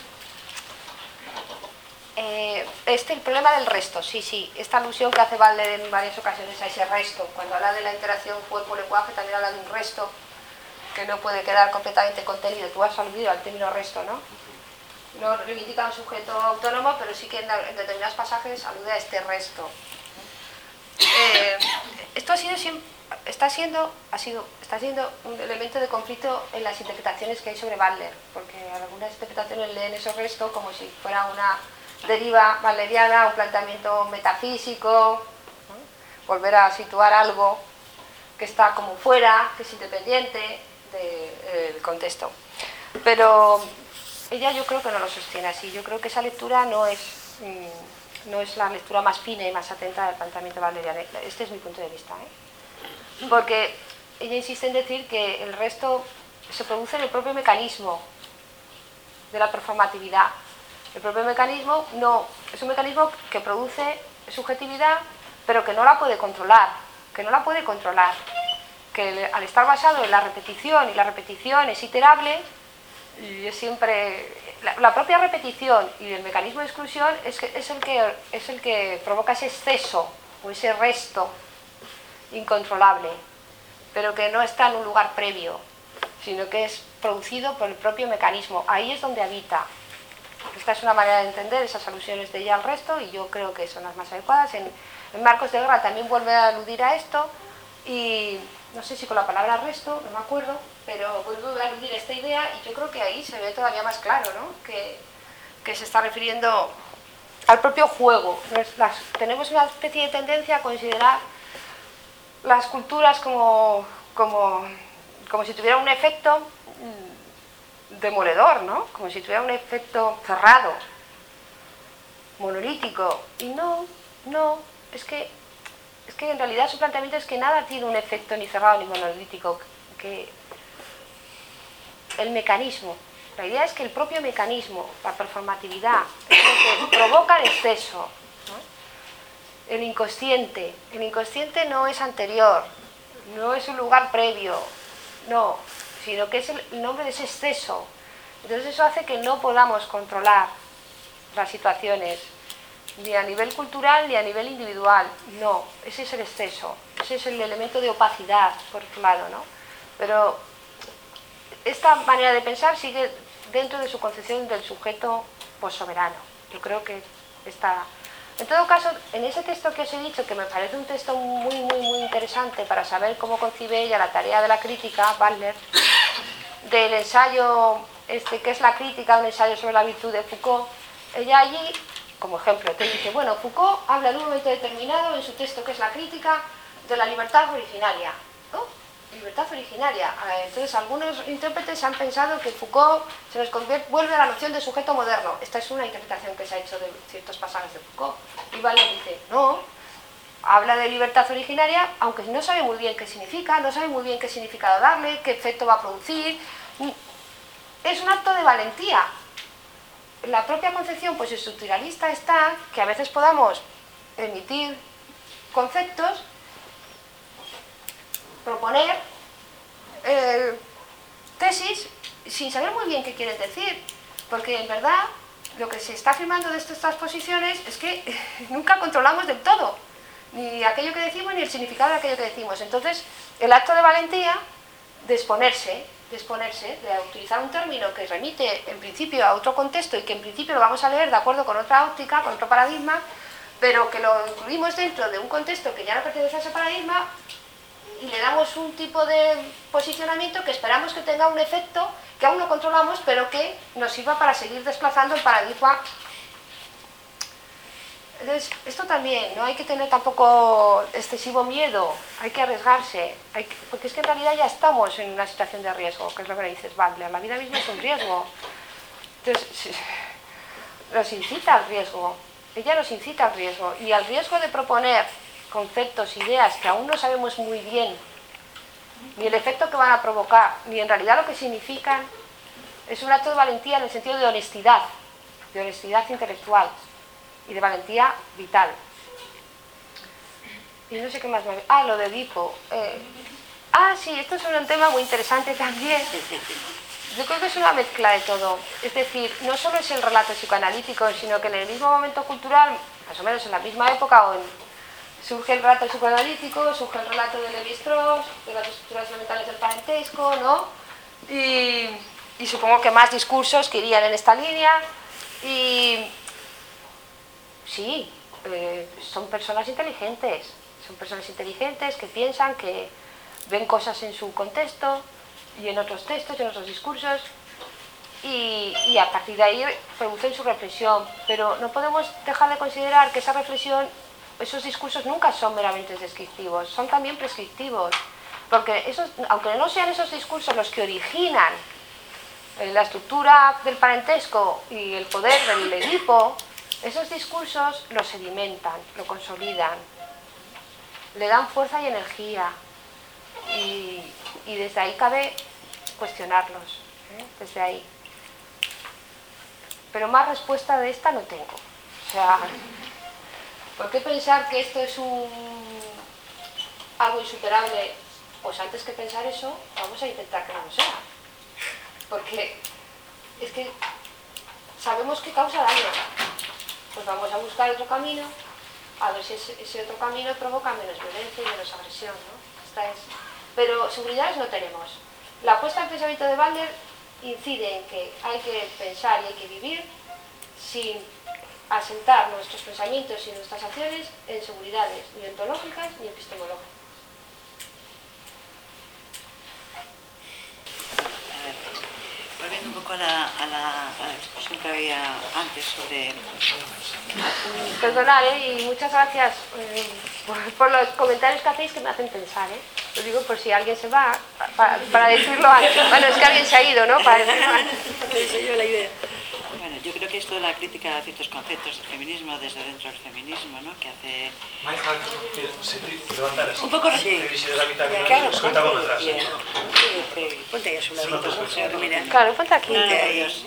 Eh, este, el problema del resto, sí, sí. Esta alusión que hace Butler en varias ocasiones a ese resto, cuando habla de la interacción cuerpo-lenguaje, también habla de un resto que no puede quedar completamente contenido. Tú has aludido al término resto, ¿no? No reivindica un sujeto autónomo, pero sí que en, en determinados pasajes alude a este resto. Eh, esto ha sido siempre, está siendo, ha sido, está siendo un elemento de conflicto en las interpretaciones que hay sobre Butler, porque algunas interpretaciones leen ese resto como si fuera una deriva butleriana, un planteamiento metafísico, ¿no? Volver a situar algo que está como fuera, que es independiente del de, contexto. Pero ella yo creo que no lo sostiene así. Yo creo que esa lectura no es, mmm, no es la lectura más fina y más atenta del planteamiento butleriano. Este es mi punto de vista, ¿eh? Porque ella insiste en decir que el resto se produce en el propio mecanismo de la performatividad. El propio mecanismo no, es un mecanismo que produce subjetividad, pero que no la puede controlar, que no la puede controlar. Que al estar basado en la repetición, y la repetición es iterable, y es siempre la, la propia repetición y el mecanismo de exclusión es, que, es, el que, es el que provoca ese exceso o ese resto incontrolable, pero que no está en un lugar previo, sino que es producido por el propio mecanismo. Ahí es donde habita. Esta es una manera de entender esas alusiones de ella al resto, y yo creo que son las más adecuadas. En, en Marcos de Guerra también vuelve a aludir a esto, y no sé si con la palabra resto, no me acuerdo, pero vuelve a aludir a esta idea, y yo creo que ahí se ve todavía más claro, ¿no? que, que se está refiriendo al propio juego. Las, tenemos una especie de tendencia a considerar las culturas como, como, como si tuvieran un efecto demoledor, ¿no? Como si tuviera un efecto cerrado, monolítico. Y no, no, es que, es que en realidad su planteamiento es que nada tiene un efecto ni cerrado ni monolítico, que el mecanismo, la idea es que el propio mecanismo, la performatividad, es lo que provoca el exceso, ¿no? El inconsciente, el inconsciente no es anterior, no es un lugar previo, no, sino que es el nombre de ese exceso. Entonces eso hace que no podamos controlar las situaciones, ni a nivel cultural ni a nivel individual. No, ese es el exceso, ese es el elemento de opacidad, por otro lado, ¿no? Pero esta manera de pensar sigue dentro de su concepción del sujeto possoberano. Yo creo que está... En todo caso, en ese texto que os he dicho, que me parece un texto muy, muy, muy interesante para saber cómo concibe ella la tarea de la crítica, Butler, del ensayo, este, que es la crítica, un ensayo sobre la virtud de Foucault, ella allí, como ejemplo, te dice, bueno, Foucault habla en un momento determinado en su texto que es la crítica de la libertad originaria, ¿no? Libertad originaria. Entonces algunos intérpretes han pensado que Foucault se nos convierte, vuelve a la noción de sujeto moderno. Esta es una interpretación que se ha hecho de ciertos pasajes de Foucault. Y Butler dice, no, habla de libertad originaria, aunque no sabe muy bien qué significa, no sabe muy bien qué significado darle, qué efecto va a producir. Es un acto de valentía. La propia concepción pues, estructuralista está que a veces podamos emitir conceptos, proponer eh, tesis sin saber muy bien qué quieren decir, porque en verdad lo que se está afirmando de estas transposiciones es que nunca controlamos del todo ni aquello que decimos ni el significado de aquello que decimos. Entonces el acto de valentía de exponerse, de exponerse, de utilizar un término que remite en principio a otro contexto y que en principio lo vamos a leer de acuerdo con otra óptica, con otro paradigma, pero que lo incluimos dentro de un contexto que ya no pertenece a ese paradigma y le damos un tipo de posicionamiento que esperamos que tenga un efecto que aún no controlamos, pero que nos sirva para seguir desplazando el paradigma. Entonces, esto también, no hay que tener tampoco excesivo miedo, hay que arriesgarse, hay que, porque es que en realidad ya estamos en una situación de riesgo, que es lo que le dices Butler, la vida misma es un riesgo. Entonces, nos incita al riesgo, ella nos incita al riesgo, y al riesgo de proponer conceptos, ideas que aún no sabemos muy bien ni el efecto que van a provocar, ni en realidad lo que significan, es un acto de valentía en el sentido de honestidad, de honestidad intelectual y de valentía vital. Y no sé qué más me... Ah, lo de Edipo. Eh... Ah, sí, esto es un tema muy interesante también. Yo creo que es una mezcla de todo. Es decir, no solo es el relato psicoanalítico, sino que en el mismo momento cultural, más o menos en la misma época, o en surge el relato psicoanalítico, surge el relato de Lévi-Strauss, de las estructuras elementales del parentesco, ¿no? Y, y supongo que más discursos que irían en esta línea. Y sí, eh, son personas inteligentes, son personas inteligentes que piensan, que ven cosas en su contexto y en otros textos, en otros discursos, y, y a partir de ahí producen su reflexión. Pero no podemos dejar de considerar que esa reflexión, esos discursos nunca son meramente descriptivos, son también prescriptivos, porque esos, aunque no sean esos discursos los que originan la estructura del parentesco y el poder del Edipo, esos discursos lo sedimentan, lo consolidan, le dan fuerza y energía, y, y desde ahí cabe cuestionarlos, ¿eh? Desde ahí. Pero más respuesta de esta no tengo. O sea, ¿por qué pensar que esto es un algo insuperable? Pues antes que pensar eso, vamos a intentar que no lo sea. Porque es que sabemos que causa daño. Pues vamos a buscar otro camino, a ver si ese, ese otro camino provoca menos violencia y menos agresión, ¿no? Esta es. Pero seguridades no tenemos. La apuesta al pensamiento de Butler incide en que hay que pensar y hay que vivir sin asentar nuestros pensamientos y nuestras acciones en seguridades ni ontológicas ni epistemológicas. Volviendo un poco a la, a, la, a la discusión que había antes sobre... Perdonad, ¿eh? Y muchas gracias eh, por, por los comentarios que hacéis que me hacen pensar, ¿eh? Lo digo por si alguien se va, para, para decirlo antes. Bueno, es que alguien se ha ido, ¿no? Para decirlo antes. yo la idea. Bueno, yo creo que esto de la crítica a ciertos conceptos del feminismo desde dentro del feminismo, ¿no? Que hace... Maija, se te levantaras. Un poco así. Claro, os contaba más atrás. Ponte ahí a su ladito. Mira. Claro, ponte aquí. Ellos.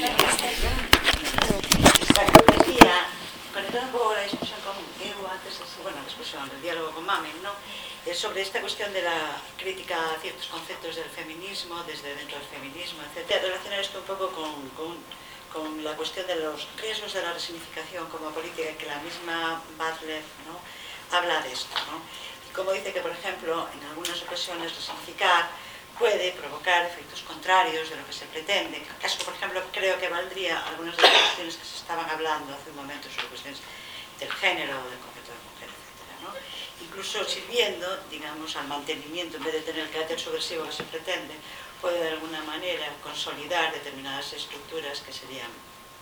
Decía, conectando un poco la discusión con Edu antes, bueno, la discusión, el diálogo con Mamen, ¿no? Sobre esta cuestión de la crítica a ciertos conceptos del feminismo, desde dentro del feminismo, etcétera, relacionar esto un poco con, con, con la cuestión de los riesgos de la resignificación como política, que la misma Butler, ¿no? Habla de esto, ¿no? Y como dice que, por ejemplo, en algunas ocasiones resignificar puede provocar efectos contrarios de lo que se pretende. En el caso, por ejemplo, creo que valdría algunas de las cuestiones que se estaban hablando hace un momento sobre cuestiones del género, del concepto de mujer, etcétera, ¿no? Incluso sirviendo, digamos, al mantenimiento, en vez de tener el carácter subversivo que se pretende, puede de alguna manera consolidar determinadas estructuras que serían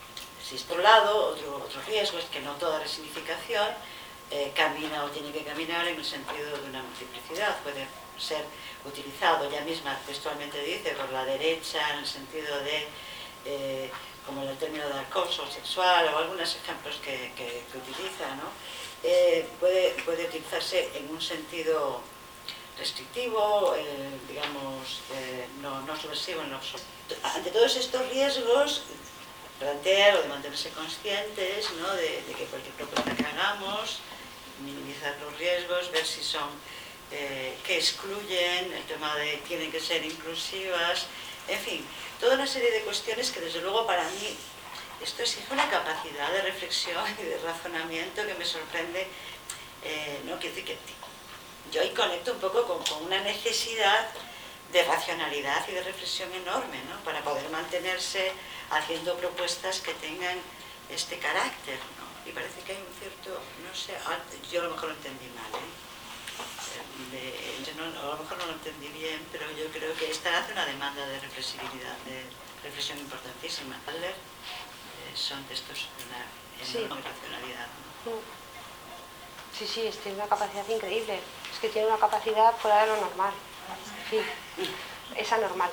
Existe un lado, otro, otro riesgo es que no toda resignificación eh, camina o tiene que caminar en el sentido de una multiplicidad. Puede ser utilizado, ella misma textualmente dice, por la derecha en el sentido de, eh, como en el término de acoso sexual o algunos ejemplos que, que, que utiliza, ¿no? Eh, puede, puede utilizarse en un sentido restrictivo, eh, digamos, eh, no, no subversivo en lo absoluto. Ante todos estos riesgos, plantea lo de mantenerse conscientes, ¿no? de, de que cualquier propuesta que hagamos, minimizar los riesgos, ver si son, eh, que excluyen, el tema de tienen que ser inclusivas, en fin, toda una serie de cuestiones que desde luego para mí esto exige una capacidad de reflexión y de razonamiento que me sorprende, eh, ¿no? Quiero decir que yo ahí conecto un poco con, con una necesidad de racionalidad y de reflexión enorme, ¿no? Para poder mantenerse haciendo propuestas que tengan este carácter, ¿no? Y parece que hay un cierto, no sé, yo a lo mejor lo entendí mal, ¿eh? De, no, a lo mejor no lo entendí bien, pero yo creo que esta hace una demanda de reflexibilidad, de reflexión importantísima. Adler eh, son textos de una enorme sí. racionalidad, ¿no? Sí, sí, tiene una capacidad increíble. Es que tiene una capacidad fuera de lo normal. Sí, es anormal.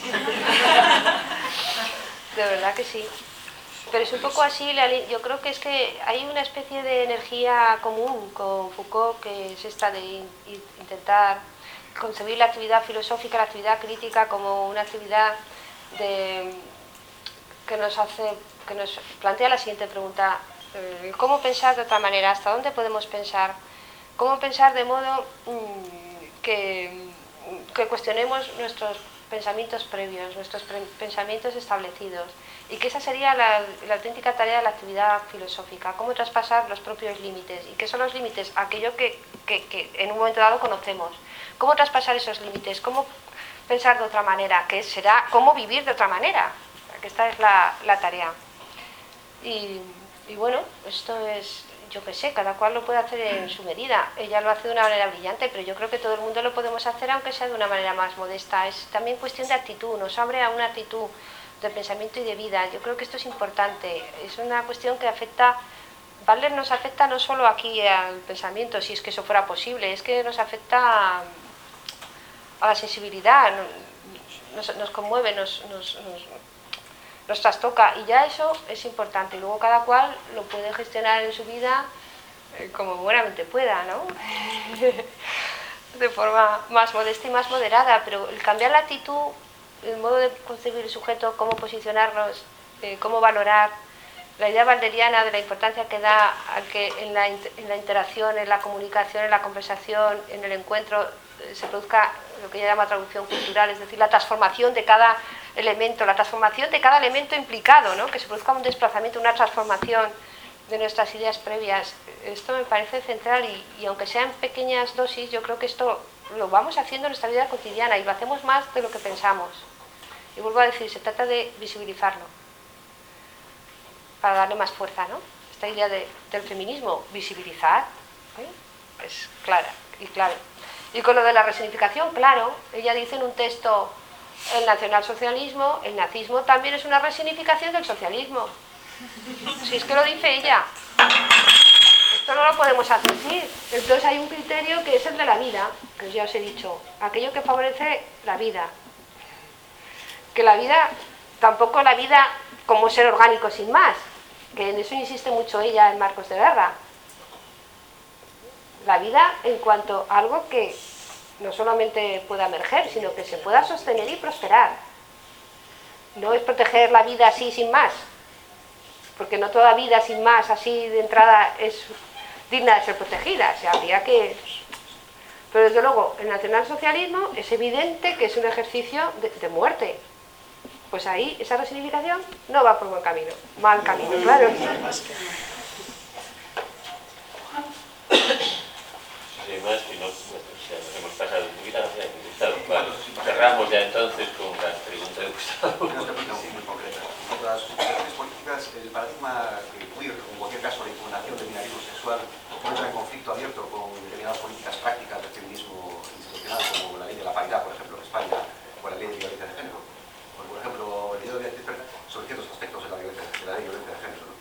De verdad que sí. Pero es un poco así, yo creo que es que hay una especie de energía común con Foucault, que es esta de intentar concebir la actividad filosófica, la actividad crítica como una actividad de, que nos hace, que nos plantea la siguiente pregunta: ¿cómo pensar de otra manera? ¿Hasta dónde podemos pensar? ¿Cómo pensar de modo mmm, que, que cuestionemos nuestros pensamientos previos, nuestros pensamientos establecidos? Y que esa sería la, la auténtica tarea de la actividad filosófica, cómo traspasar los propios límites. ¿Y qué son los límites? Aquello que, que, que en un momento dado conocemos. ¿Cómo traspasar esos límites? ¿Cómo pensar de otra manera? Que será cómo vivir de otra manera. Que esta es la, la tarea. Y, y bueno, esto es, yo qué sé, cada cual lo puede hacer en su medida. Ella lo hace de una manera brillante, pero yo creo que todo el mundo lo podemos hacer, aunque sea de una manera más modesta. Es también cuestión de actitud, nos abre a una actitud de pensamiento y de vida. Yo creo que esto es importante, es una cuestión que afecta, Butler nos afecta no solo aquí al pensamiento, si es que eso fuera posible, es que nos afecta a la sensibilidad, nos, nos conmueve, nos, nos, nos, nos trastoca, y ya eso es importante. Y luego cada cual lo puede gestionar en su vida como buenamente pueda, ¿no? De forma más modesta y más moderada, pero el cambiar la actitud, el modo de concebir el sujeto, cómo posicionarnos, eh, cómo valorar, la idea balderiana de la importancia que da a que en la, en la interacción, en la comunicación, en la conversación, en el encuentro, eh, se produzca lo que ella llama traducción cultural, es decir, la transformación de cada elemento, la transformación de cada elemento implicado, ¿no? Que se produzca un desplazamiento, una transformación de nuestras ideas previas. Esto me parece central y, y aunque sean pequeñas dosis, yo creo que esto lo vamos haciendo en nuestra vida cotidiana y lo hacemos más de lo que pensamos. Y vuelvo a decir, se trata de visibilizarlo para darle más fuerza, ¿no? Esta idea de, del feminismo, visibilizar, ¿eh? Es clara y clave. Y con lo de la resignificación, claro, ella dice en un texto, el nacionalsocialismo, el nazismo también es una resignificación del socialismo. Si es que lo dice ella. Esto no lo podemos admitir. Entonces hay un criterio que es el de la vida, que ya os he dicho, aquello que favorece la vida. Que la vida, tampoco la vida como ser orgánico sin más, que en eso insiste mucho ella en Marcos de Guerra. La vida en cuanto a algo que no solamente pueda emerger, sino que se pueda sostener y prosperar. No es proteger la vida así sin más, porque no toda vida sin más, así de entrada, es digna de ser protegida. O sea, habría que... Pero desde luego, el nacionalsocialismo es evidente que es un ejercicio de, de muerte. Pues ahí, esa resignificación no va por buen camino, mal camino, claro. Sí, más que no, hemos pasado un poquito, vale. Cerramos ya entonces con las preguntas de Gustavo. Una pregunta muy concreta. En las instituciones políticas, el paradigma queer, en cualquier caso la impugnación del binarismo sexual, entra en conflicto abierto con determinadas políticas prácticas del feminismo institucional, como la ley de la paridad, por ejemplo, en España, o la ley de violencia de género. Por ejemplo, el día de hoy sobre ciertos aspectos de la, violencia, de la ley de violencia de género.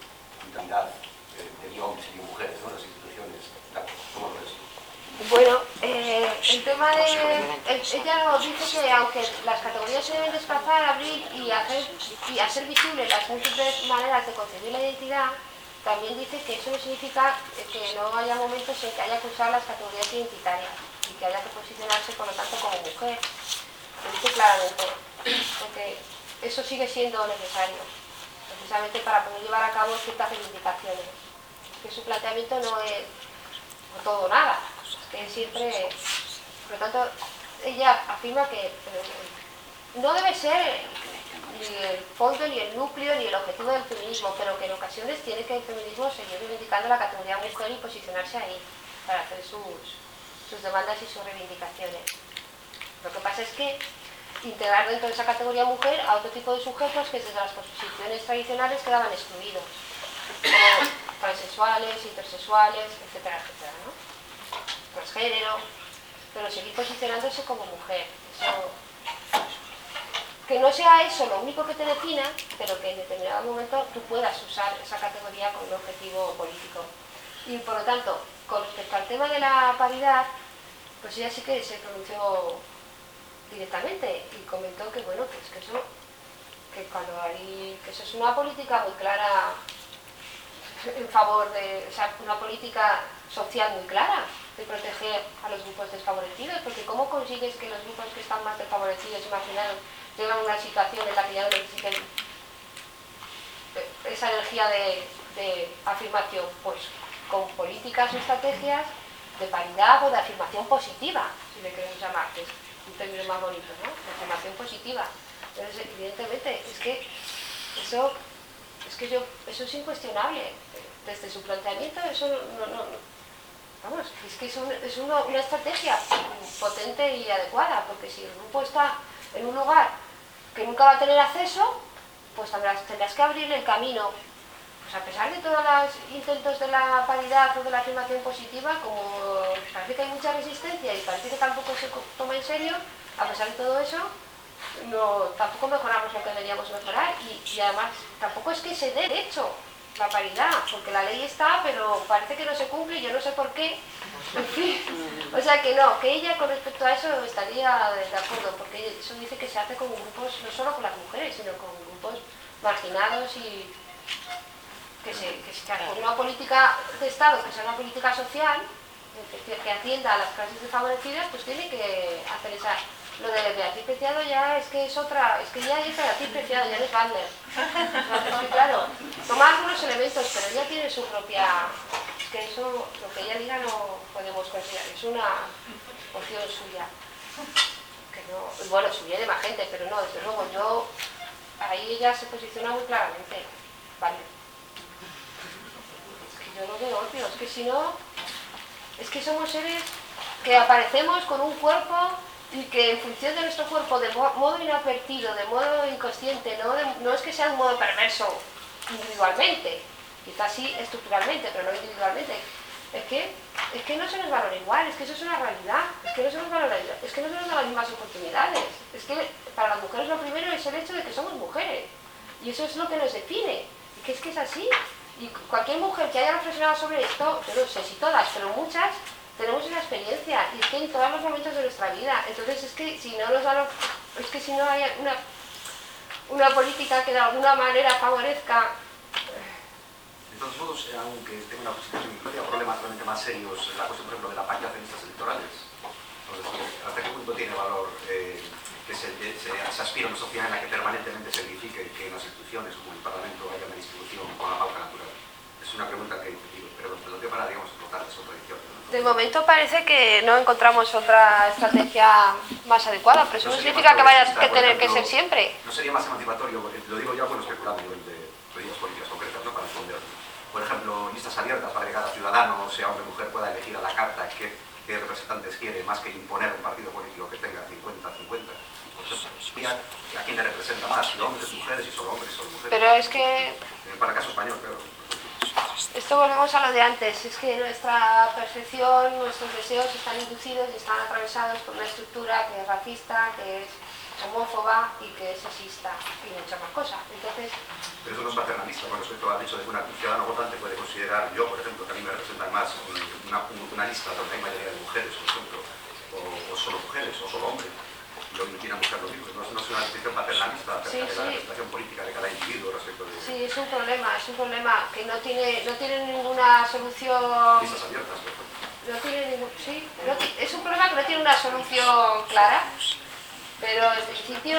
tema de... Ella nos dice que aunque las categorías se deben desplazar, abrir y hacer, y hacer visibles las múltiples maneras de concebir la identidad, también dice que eso no significa que no haya momentos en que haya que usar las categorías identitarias y que haya que posicionarse, por lo tanto, como mujer. Lo dice claramente, porque eso sigue siendo necesario, precisamente para poder llevar a cabo ciertas reivindicaciones. Que su planteamiento no es todo o nada, que siempre... Por lo tanto, ella afirma que eh, no debe ser ni el fondo, ni el núcleo, ni el objetivo del feminismo, pero que en ocasiones tiene que el feminismo seguir reivindicando la categoría mujer y posicionarse ahí para hacer sus, sus demandas y sus reivindicaciones. Lo que pasa es que integrar dentro de esa categoría mujer a otro tipo de sujetos que desde las posiciones tradicionales quedaban excluidos, como transexuales, intersexuales, etcétera, etcétera, ¿no? Transgénero, pero seguir posicionándose como mujer. Eso, que no sea eso lo único que te defina, pero que en determinado momento tú puedas usar esa categoría con un objetivo político. Y por lo tanto, con respecto al tema de la paridad, pues ella sí que se pronunció directamente y comentó que bueno, que es que eso, que cuando hay, que eso es una política muy clara en favor de, o sea, una política social muy clara de proteger a los grupos desfavorecidos, porque ¿cómo consigues que los grupos que están más desfavorecidos y marginados llegan a una situación en la que ya no necesiten esa energía de, de afirmación? Pues con políticas o estrategias de paridad o de afirmación positiva, si le queremos llamar, que es un término más bonito, ¿no? De afirmación positiva. Entonces, evidentemente, es que eso, es que yo, eso es incuestionable. Desde su planteamiento, eso no, no, no vamos, es que es, un, es una, una estrategia potente y adecuada, porque si el grupo está en un lugar que nunca va a tener acceso, pues tendrás, tendrás que abrirle el camino. Pues a pesar de todos los intentos de la paridad o de la afirmación positiva, como parece que hay mucha resistencia y parece que tampoco se toma en serio, a pesar de todo eso, no, tampoco mejoramos lo que deberíamos mejorar y, y además tampoco es que se dé de hecho la paridad, porque la ley está, pero parece que no se cumple y yo no sé por qué. En fin, o sea que no, que ella con respecto a eso estaría de acuerdo, porque eso dice que se hace con grupos, no solo con las mujeres, sino con grupos marginados y que se, que se hace una política de Estado, que sea una política social, que, que atienda a las clases desfavorecidas, pues tiene que hacer esa... Lo de Beatriz Preciado ya es que es otra, es que ya es Beatriz Preciado, ya no es Wagner. Es que claro, toma algunos elementos, pero ella tiene su propia... Es que eso, lo que ella diga no podemos considerar, es una opción suya. Que no, bueno, suya de más gente, pero no, desde luego yo... Ahí ella se posiciona muy claramente, vale. Es que yo no veo obvio, es que si no... Es que somos seres que aparecemos con un cuerpo... y que en función de nuestro cuerpo, de modo inadvertido, de modo inconsciente, no, de, no es que sea un modo perverso individualmente, quizás sí estructuralmente, pero no individualmente, es que, es que no se nos valora igual, es que eso es una realidad, es que no se nos valora, es que no se nos dan las mismas oportunidades, es que para las mujeres lo primero es el hecho de que somos mujeres, y eso es lo que nos define, y que es que es así, y cualquier mujer que haya reflexionado sobre esto, yo no sé si todas, pero muchas, tenemos una experiencia y es que en todos los momentos de nuestra vida, entonces es que si no nos dan, es que si no hay una, una política que de alguna manera favorezca. De todos modos, aunque tenga una posición similar, problemas realmente más serios, la cuestión, por ejemplo, de la paridad en listas electorales. Entonces, ¿hasta qué punto tiene valor eh, que se, se, se aspire a una sociedad en la que permanentemente se verifique que en las instituciones como el Parlamento haya una distribución con la pauta natural? Es una pregunta que digo, pero lo que para, digamos, explotar de su tradición. De momento parece que no encontramos otra estrategia más adecuada, pero eso no, no significa que vaya a tener que ser siempre. ¿No sería más emancipatorio, lo digo ya, bueno, especulando de medidas políticas concretas, ¿no?, para responder? Por ejemplo, listas abiertas para que cada ciudadano, sea hombre o mujer, pueda elegir a la carta qué, qué representantes quiere, más que imponer un partido político que tenga cincuenta a cincuenta. ¿A quién le representa más? Si hombres, mujeres, y solo hombres, solo mujeres. Pero es que... Para el caso español, claro. Esto volvemos a lo de antes, es que nuestra percepción, nuestros deseos están inducidos y están atravesados por una estructura que es racista, que es homófoba y que es sexista y muchas más cosas. Entonces... Pero eso no es paternalista, con respecto al hecho de que una ciudadana votante puede considerar, yo por ejemplo, que a mí me representan más una, una lista donde hay mayoría de mujeres, por ejemplo, o, o solo mujeres, o solo hombres. Y hoy quieren buscar lo mismo. No, no es una decisión paternalista acerca Sí, de la sí. representación política de cada individuo respecto de Sí, es un problema, es un problema que no tiene, no tiene ninguna solución. listas abiertas, por ejemplo. No tiene ningún, sí, no ti- es un problema que no tiene una solución clara, pero en principio,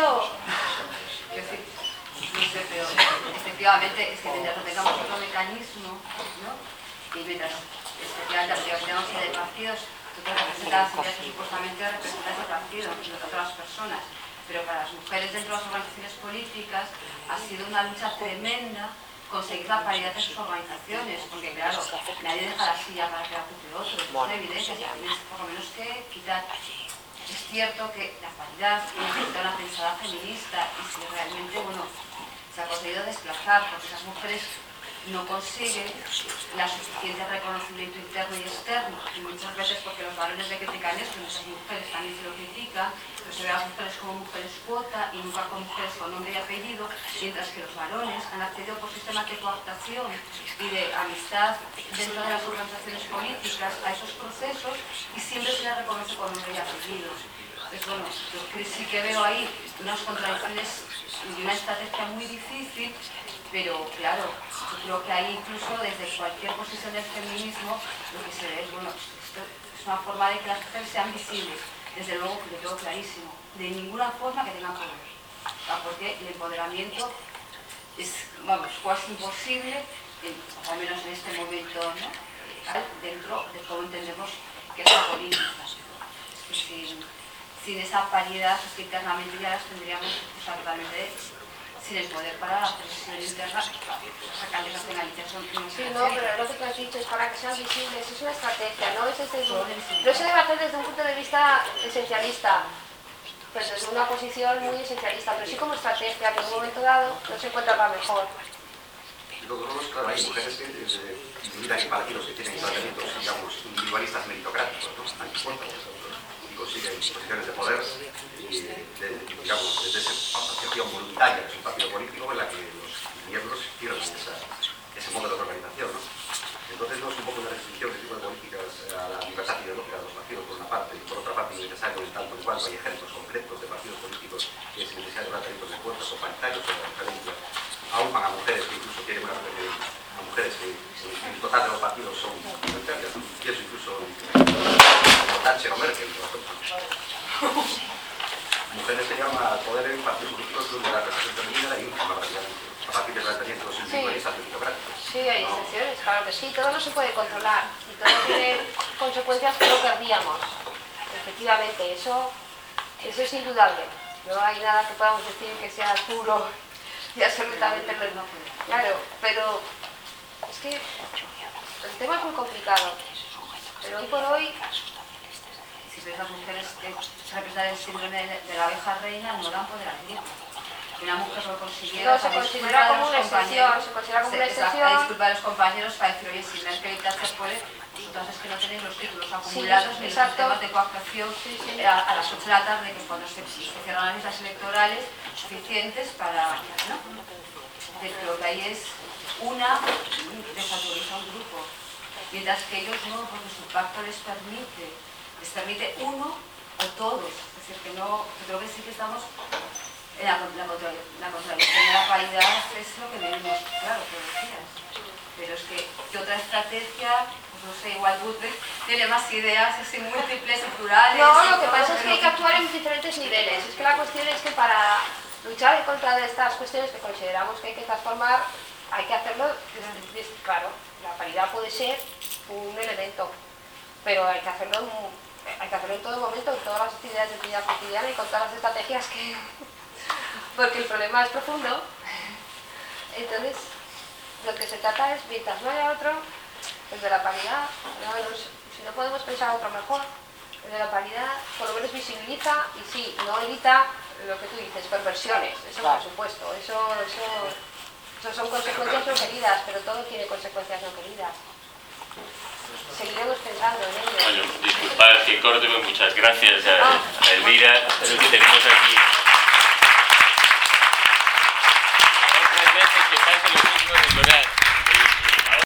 Quiero decir, no sé, pero efectivamente es que mientras tengamos otro mecanismo, ¿no? Y mientras efectivamente la tengamos de partidos, tú te representas y supuestamente representas ese partido, no a otras personas. Pero para las mujeres dentro de las organizaciones políticas ha sido una lucha tremenda conseguir la paridad en sus organizaciones, porque claro, nadie deja la silla para que la ocupe otro, es evidente, o sea, tienes por lo menos que quitar. Es cierto que la paridad necesita una pensada feminista y si realmente, bueno, se ha conseguido desplazar, porque esas mujeres no consiguen la suficiente reconocimiento interno y externo, y muchas veces porque los varones le critican esto, muchas mujeres también se lo critican, pero se ve a las mujeres como mujeres cuota y nunca como mujeres con nombre y apellido, mientras que los varones han accedido por sistemas de cooptación y de amistad dentro de las organizaciones políticas a esos procesos y siempre se les reconoce con nombre y apellido. Entonces, bueno, yo sí que veo ahí unas contradicciones y una estrategia muy difícil, pero claro, yo creo que ahí incluso desde cualquier posición del feminismo lo que se ve es, bueno, esto es una forma de que las mujeres sean visibles, desde luego que lo tengo clarísimo, de ninguna forma que tengan poder, porque el empoderamiento es, vamos, casi imposible, en, al menos en este momento, ¿no? Dentro de cómo entendemos que es la política. Es que sin, sin esa paridad, es que internamente ya las tendríamos o sea, totalmente sin el poder para la presión interna, sacar de la penalización. sí, no, pero lo que tú has dicho es para que sean visibles, es una estrategia, no, es desde un, no se debe hacer desde un punto de vista esencialista, pero desde una posición muy esencialista, pero sí como estrategia, que en un momento dado no se encuentra para mejor. Y luego, claro, hay mujeres que, eh, incluidas en partidos que tienen tratamientos, digamos, individualistas meritocráticos, ¿no? Anticuerpos, y consiguen posiciones de poder, y, de, digamos, desde esa asociación voluntaria, que es un partido político, en la que los miembros tienen esa, ese modelo de organización, ¿no? Entonces, no es un poco una restricción de tipo de políticas a la libertad ideológica de los partidos, por una parte, y por otra parte, es necesario, en tanto en cuanto hay ejemplos concretos de partidos políticos que es necesario dar tratamientos de fuerzas o paritarios o de referencia, aupan a mujeres que incluso tienen una a mujeres que en total de los partidos son minoritarias, pienso incluso como Thatcher o Merkel, por ejemplo. Mujeres que llaman al poder en partidos políticos donde la representación femenina y última prácticamente, a partir del tratamiento de los individualistas meritocráticos. Sí, hay excepciones, claro que sí, todo no se puede controlar y todo tiene consecuencias que no querríamos. Efectivamente, eso, eso es indudable. No hay nada que podamos decir que sea puro y absolutamente no. Claro, pero es que el tema es muy complicado. Pero hoy por hoy, si ves las mujeres que representan el síndrome de la abeja reina, no dan poder adquisitivo. Una mujer lo consiguiera, no, se considera como una excepción, se considera como una excepción. Disculpa a los compañeros para decir, oye, si Merkel y Thatcher puede, vosotras es que no tenéis los títulos acumulados ni los sistemas de cooptación sí, sí. A, a las ocho de la tarde, que es cuando se, se cierran las listas electorales suficientes para, ¿no? Lo que hay es una desautoriza un grupo, mientras que ellos no, porque su pacto les permite, les permite uno o todos, es decir, que no, yo creo que sí que estamos en la, la, la contradicción de la paridad, es lo que debemos, claro, que decías, pero es que, ¿qué otra estrategia? Pues no sé, igual Guthrie tiene más ideas así múltiples y plurales. No, lo que pasa es que hay que actuar en diferentes niveles, es que la cuestión es que para luchar en contra de estas cuestiones que consideramos que hay que transformar, hay que hacerlo, claro, la paridad puede ser un elemento, pero hay que hacerlo en, hay que hacerlo en todo momento, en todas las actividades de vida cotidiana y con todas las estrategias que... porque el problema es profundo. Entonces, lo que se trata es, mientras no haya otro, el de la paridad, no, si no podemos pensar otro mejor, el de la paridad por lo menos visibiliza y sí, no evita lo que tú dices, perversiones, eso por supuesto, eso, eso, eso son consecuencias no queridas, pero todo tiene consecuencias no queridas. Seguiremos pensando en ello. Bueno, disculpad que corte, muchas gracias a, a Elvira, pero que tenemos aquí...